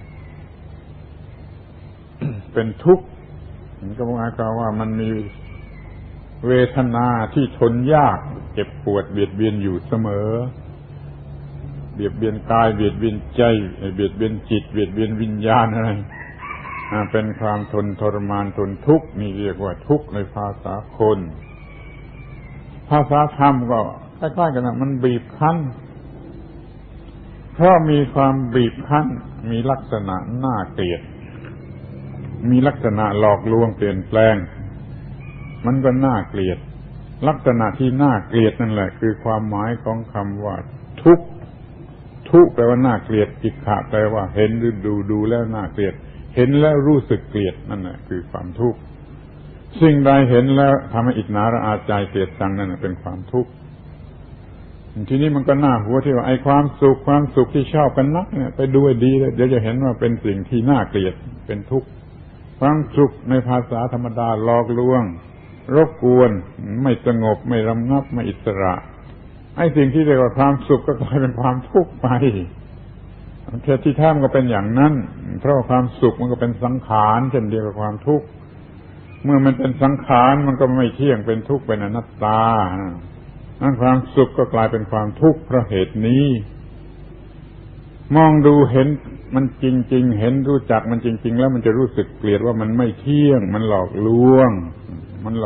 เป็นทุกข์ก็หมายความว่ามันมีเวทนาที่ทนยากเจ็บปวดเบียดเบียนอยู่เสมอเบียดเบียนกายเบียดเบียนใจเบียดเบียนจิตเบียดเบียนวิญญาณอะไรเป็นความทรมานทนทุกข์นี่เรียกว่าทุกข์ในภาษาคนภาษาธรรมก็คล้ายๆกันนะมันบีบคั้นเพราะมีความบีบคั้นมีลักษณะน่าเกลียดมีลักษณะหลอกลวงเปลี่ยนแปลงมันก็น่าเกลียดลักษณะที่น่าเกลียดนั่นแหละคือความหมายของคำว่าทุกข์แปลว่าน่าเกลียดอิกขะแปลว่าเห็นหรือดูแล้วน่าเกลียดเห็นแล้วรู้สึกเกลียดนั่นแหละคือความทุกข์สิ่งใดเห็นแล้วทำให้อิจฉาระอาใจเกลียดชังนั่นเป็นความทุกข์ทีนี้มันก็น่าหัวที่ว่าไอ้ความสุขที่ชอบกันนักเนี่ยไปดูให้ดีเลยเดี๋ยวจะเห็นว่าเป็นสิ่งที่น่าเกลียดเป็นทุกข์ความสุขในภาษาธรรมดาหลอกลวงรบกวนไม่สงบไม่ระงับไม่อิสระไอ้สิ่งที่เรียกว่าความสุขก็กลายเป็นความทุกข์ไปที่แท้มันก็เป็นอย่างนั้นเพราะความสุขมันก็เป็นสังขารเช่นเดียวกับความทุกข์เมื่อมันเป็นสังขารมันก็ไม่เที่ยงเป็นทุกข์เป็นอนัตตานั่นความสุขก็กลายเป็นความทุกข์เพราะเหตุนี้มองดูเห็นมันจริงๆเห็นรู้จักมันจริงๆแล้วมันจะรู้สึกเกลียดว่ามันไม่เที่ยงมันหลอกลวง มัน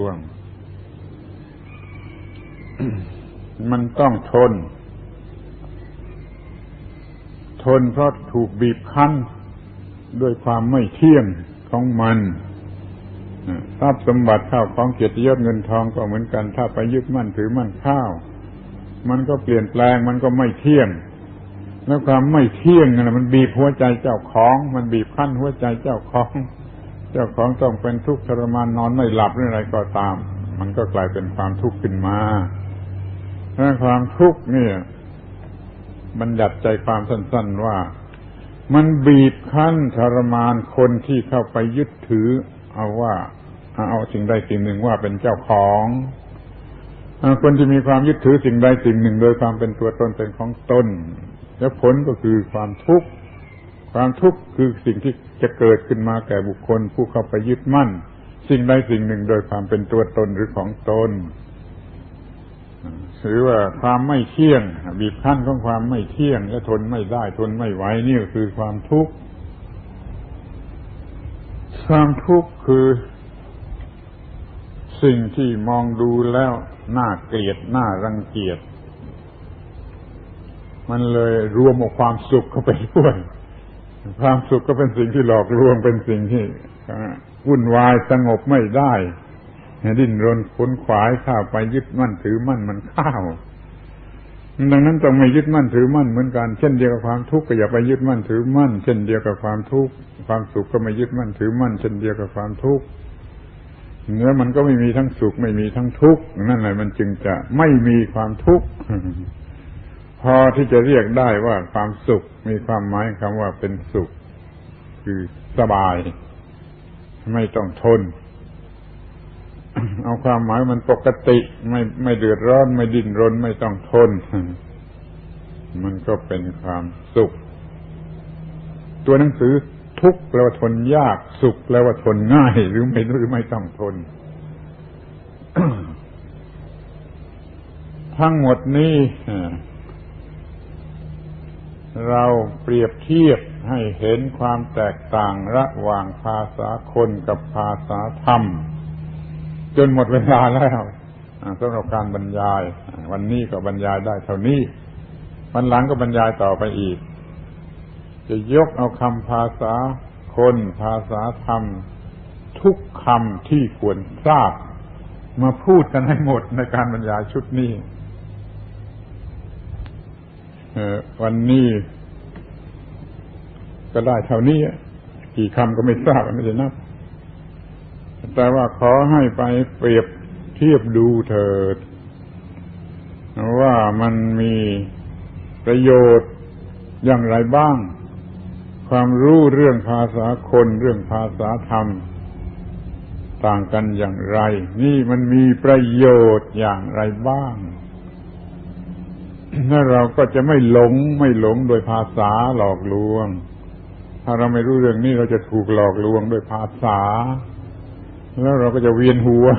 ต้องทนเพราะถูกบีบคั้นด้วยความไม่เที่ยงของมันทรัพย์สมบัติข้าวของเกียรติยศเงินทองก็เหมือนกันถ้าไปยึดมั่นถือมั่นข้าวมันก็เปลี่ยนแปลงมันก็ไม่เที่ยงแล้วความไม่เที่ยงนั่นแหละมันบีบหัวใจเจ้าของมันบีบคั้นหัวใจเจ้าของต้องเป็นทุกข์ทรมานนอนไม่หลับหรืออะไรก็ตามมันก็กลายเป็นความทุกข์ขึ้นมาถ้าความทุกข์เนี่ยบัญญัติใจความสั้นๆว่ามันบีบคั้นทรมานคนที่เข้าไปยึดถือเอาสิ่งใดสิ่งหนึ่งว่าเป็นเจ้าของคนที่มีความยึดถือสิ่งใดสิ่งหนึ่งโดยความเป็นตัวตนเป็นของตนแล้วผลก็คือความทุกข์คือสิ่งที่จะเกิดขึ้นมาแก่บุคคลผู้เข้าไปยึดมั่นสิ่งใดสิ่งหนึ่งโดยความเป็นตัวตนหรือของตนหรือว่าความไม่เที่ยงบีบคั้นของความไม่เที่ยงและทนไม่ได้ทนไม่ไหวนี่ก็คือความทุกข์คือสิ่งที่มองดูแล้วน่าเกลียดน่ารังเกียจมันเลยรวมเอาความสุขเข้าไปด้วยความสุขก็เป็นสิ่งที่หลอกลวงเป็นสิ่งที่วุ่นวายสงบไม่ได้ดิ้นรนขวนขวายข้าไปยึดมั่นถือมั่นมันข้าวดังนั้นต้องไม่ยึดมั่นถือมั่นเหมือนกันเช่นเดียวกับความทุกข์ก็อย่าไปยึดมั่นถือมั่นเช่นเดียวกับความทุกข์ความสุขก็ไม่ยึดมั่นถือมั่นเช่นเดียวกับความทุกข์แล้วมันก็ไม่มีทั้งสุขไม่มีทั้งทุกข์นั่นแหละมันจึงจะไม่มีความทุกข์พอที่จะเรียกได้ว่าความสุขมีความหมายคำว่าเป็นสุขคือสบายไม่ต้องทนเอาความหมายมันปกติไม่เดือดร้อนไม่ดิ้นรนไม่ต้องทนมันก็เป็นความสุขตัวหนังสือทุกข์แปลว่าทนยากสุขแปลว่าทนง่ายหรือไม่ต้องทน ทั้งหมดนี้เราเปรียบเทียบให้เห็นความแตกต่างระหว่างภาษาคนกับภาษาธรรมจนหมดเวลาแล้วสำหรับการบรรยายวันนี้ก็บรรยายได้เท่านี้วันหลังก็บรรยายต่อไปอีกจะยกเอาคำภาษาคนภาษาธรรมทุกคำที่ควรทราบมาพูดกันให้หมดในการบรรยายชุดนี้วันนี้ก็ได้เท่านี้กี่คำก็ไม่ทราบไม่ได้นับแต่ว่าขอให้ไปเปรียบเทียบดูเถิดว่ามันมีประโยชน์อย่างไรบ้างความรู้เรื่องภาษาคนเรื่องภาษาธรรมต่างกันอย่างไรนี่มันมีประโยชน์อย่างไรบ้างถ้าเราก็จะไม่หลงโดยภาษาหลอกลวงถ้าเราไม่รู้เรื่องนี้เราจะถูกหลอกลวงด้วยภาษาแล้วเราก็จะเวียนหัว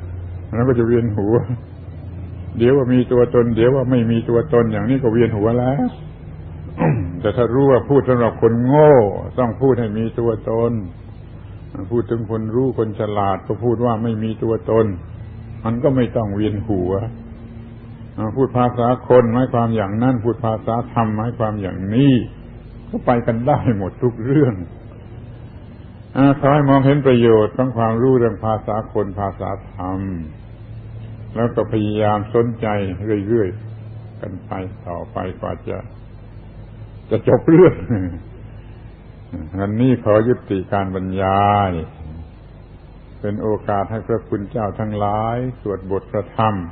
เดี๋ยวว่ามีตัวตนเดี๋ยวว่าไม่มีตัวตนอย่างนี้ก็เวียนหัวแล้ว แต่ถ้ารู้ว่าพูดสำหรับคนโง่ต้องพูดให้มีตัวตนพูดถึงคนรู้คนฉลาดก็พูดว่าไม่มีตัวตนมันก็ไม่ต้องเวียนหัวพูดภาษาคนหมายความอย่างนั้นพูดภาษาธรรมหมายความอย่างนี้ก็ไปกันได้หมดทุกเรื่องขอให้มองเห็นประโยชน์ของความรู้เรื่องภาษาคนภาษาธรรมแล้วก็พยายามสนใจเรื่อยๆกันไปต่อไปกว่าจะจบเรื่องวันนี้ขอยุติการบรรยายเป็นโอกาสให้พระคุณเจ้าทั้งหลายสวดบทพระธรรม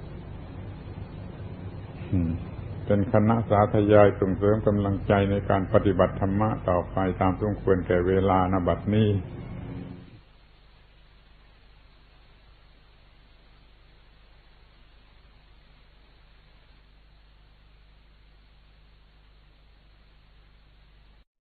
เป็นคณะสาธยายส่งเสริมกำลังใจในการปฏิบัติธรรมะต่อไปตามสมควรแก่เวลาณบัดนี้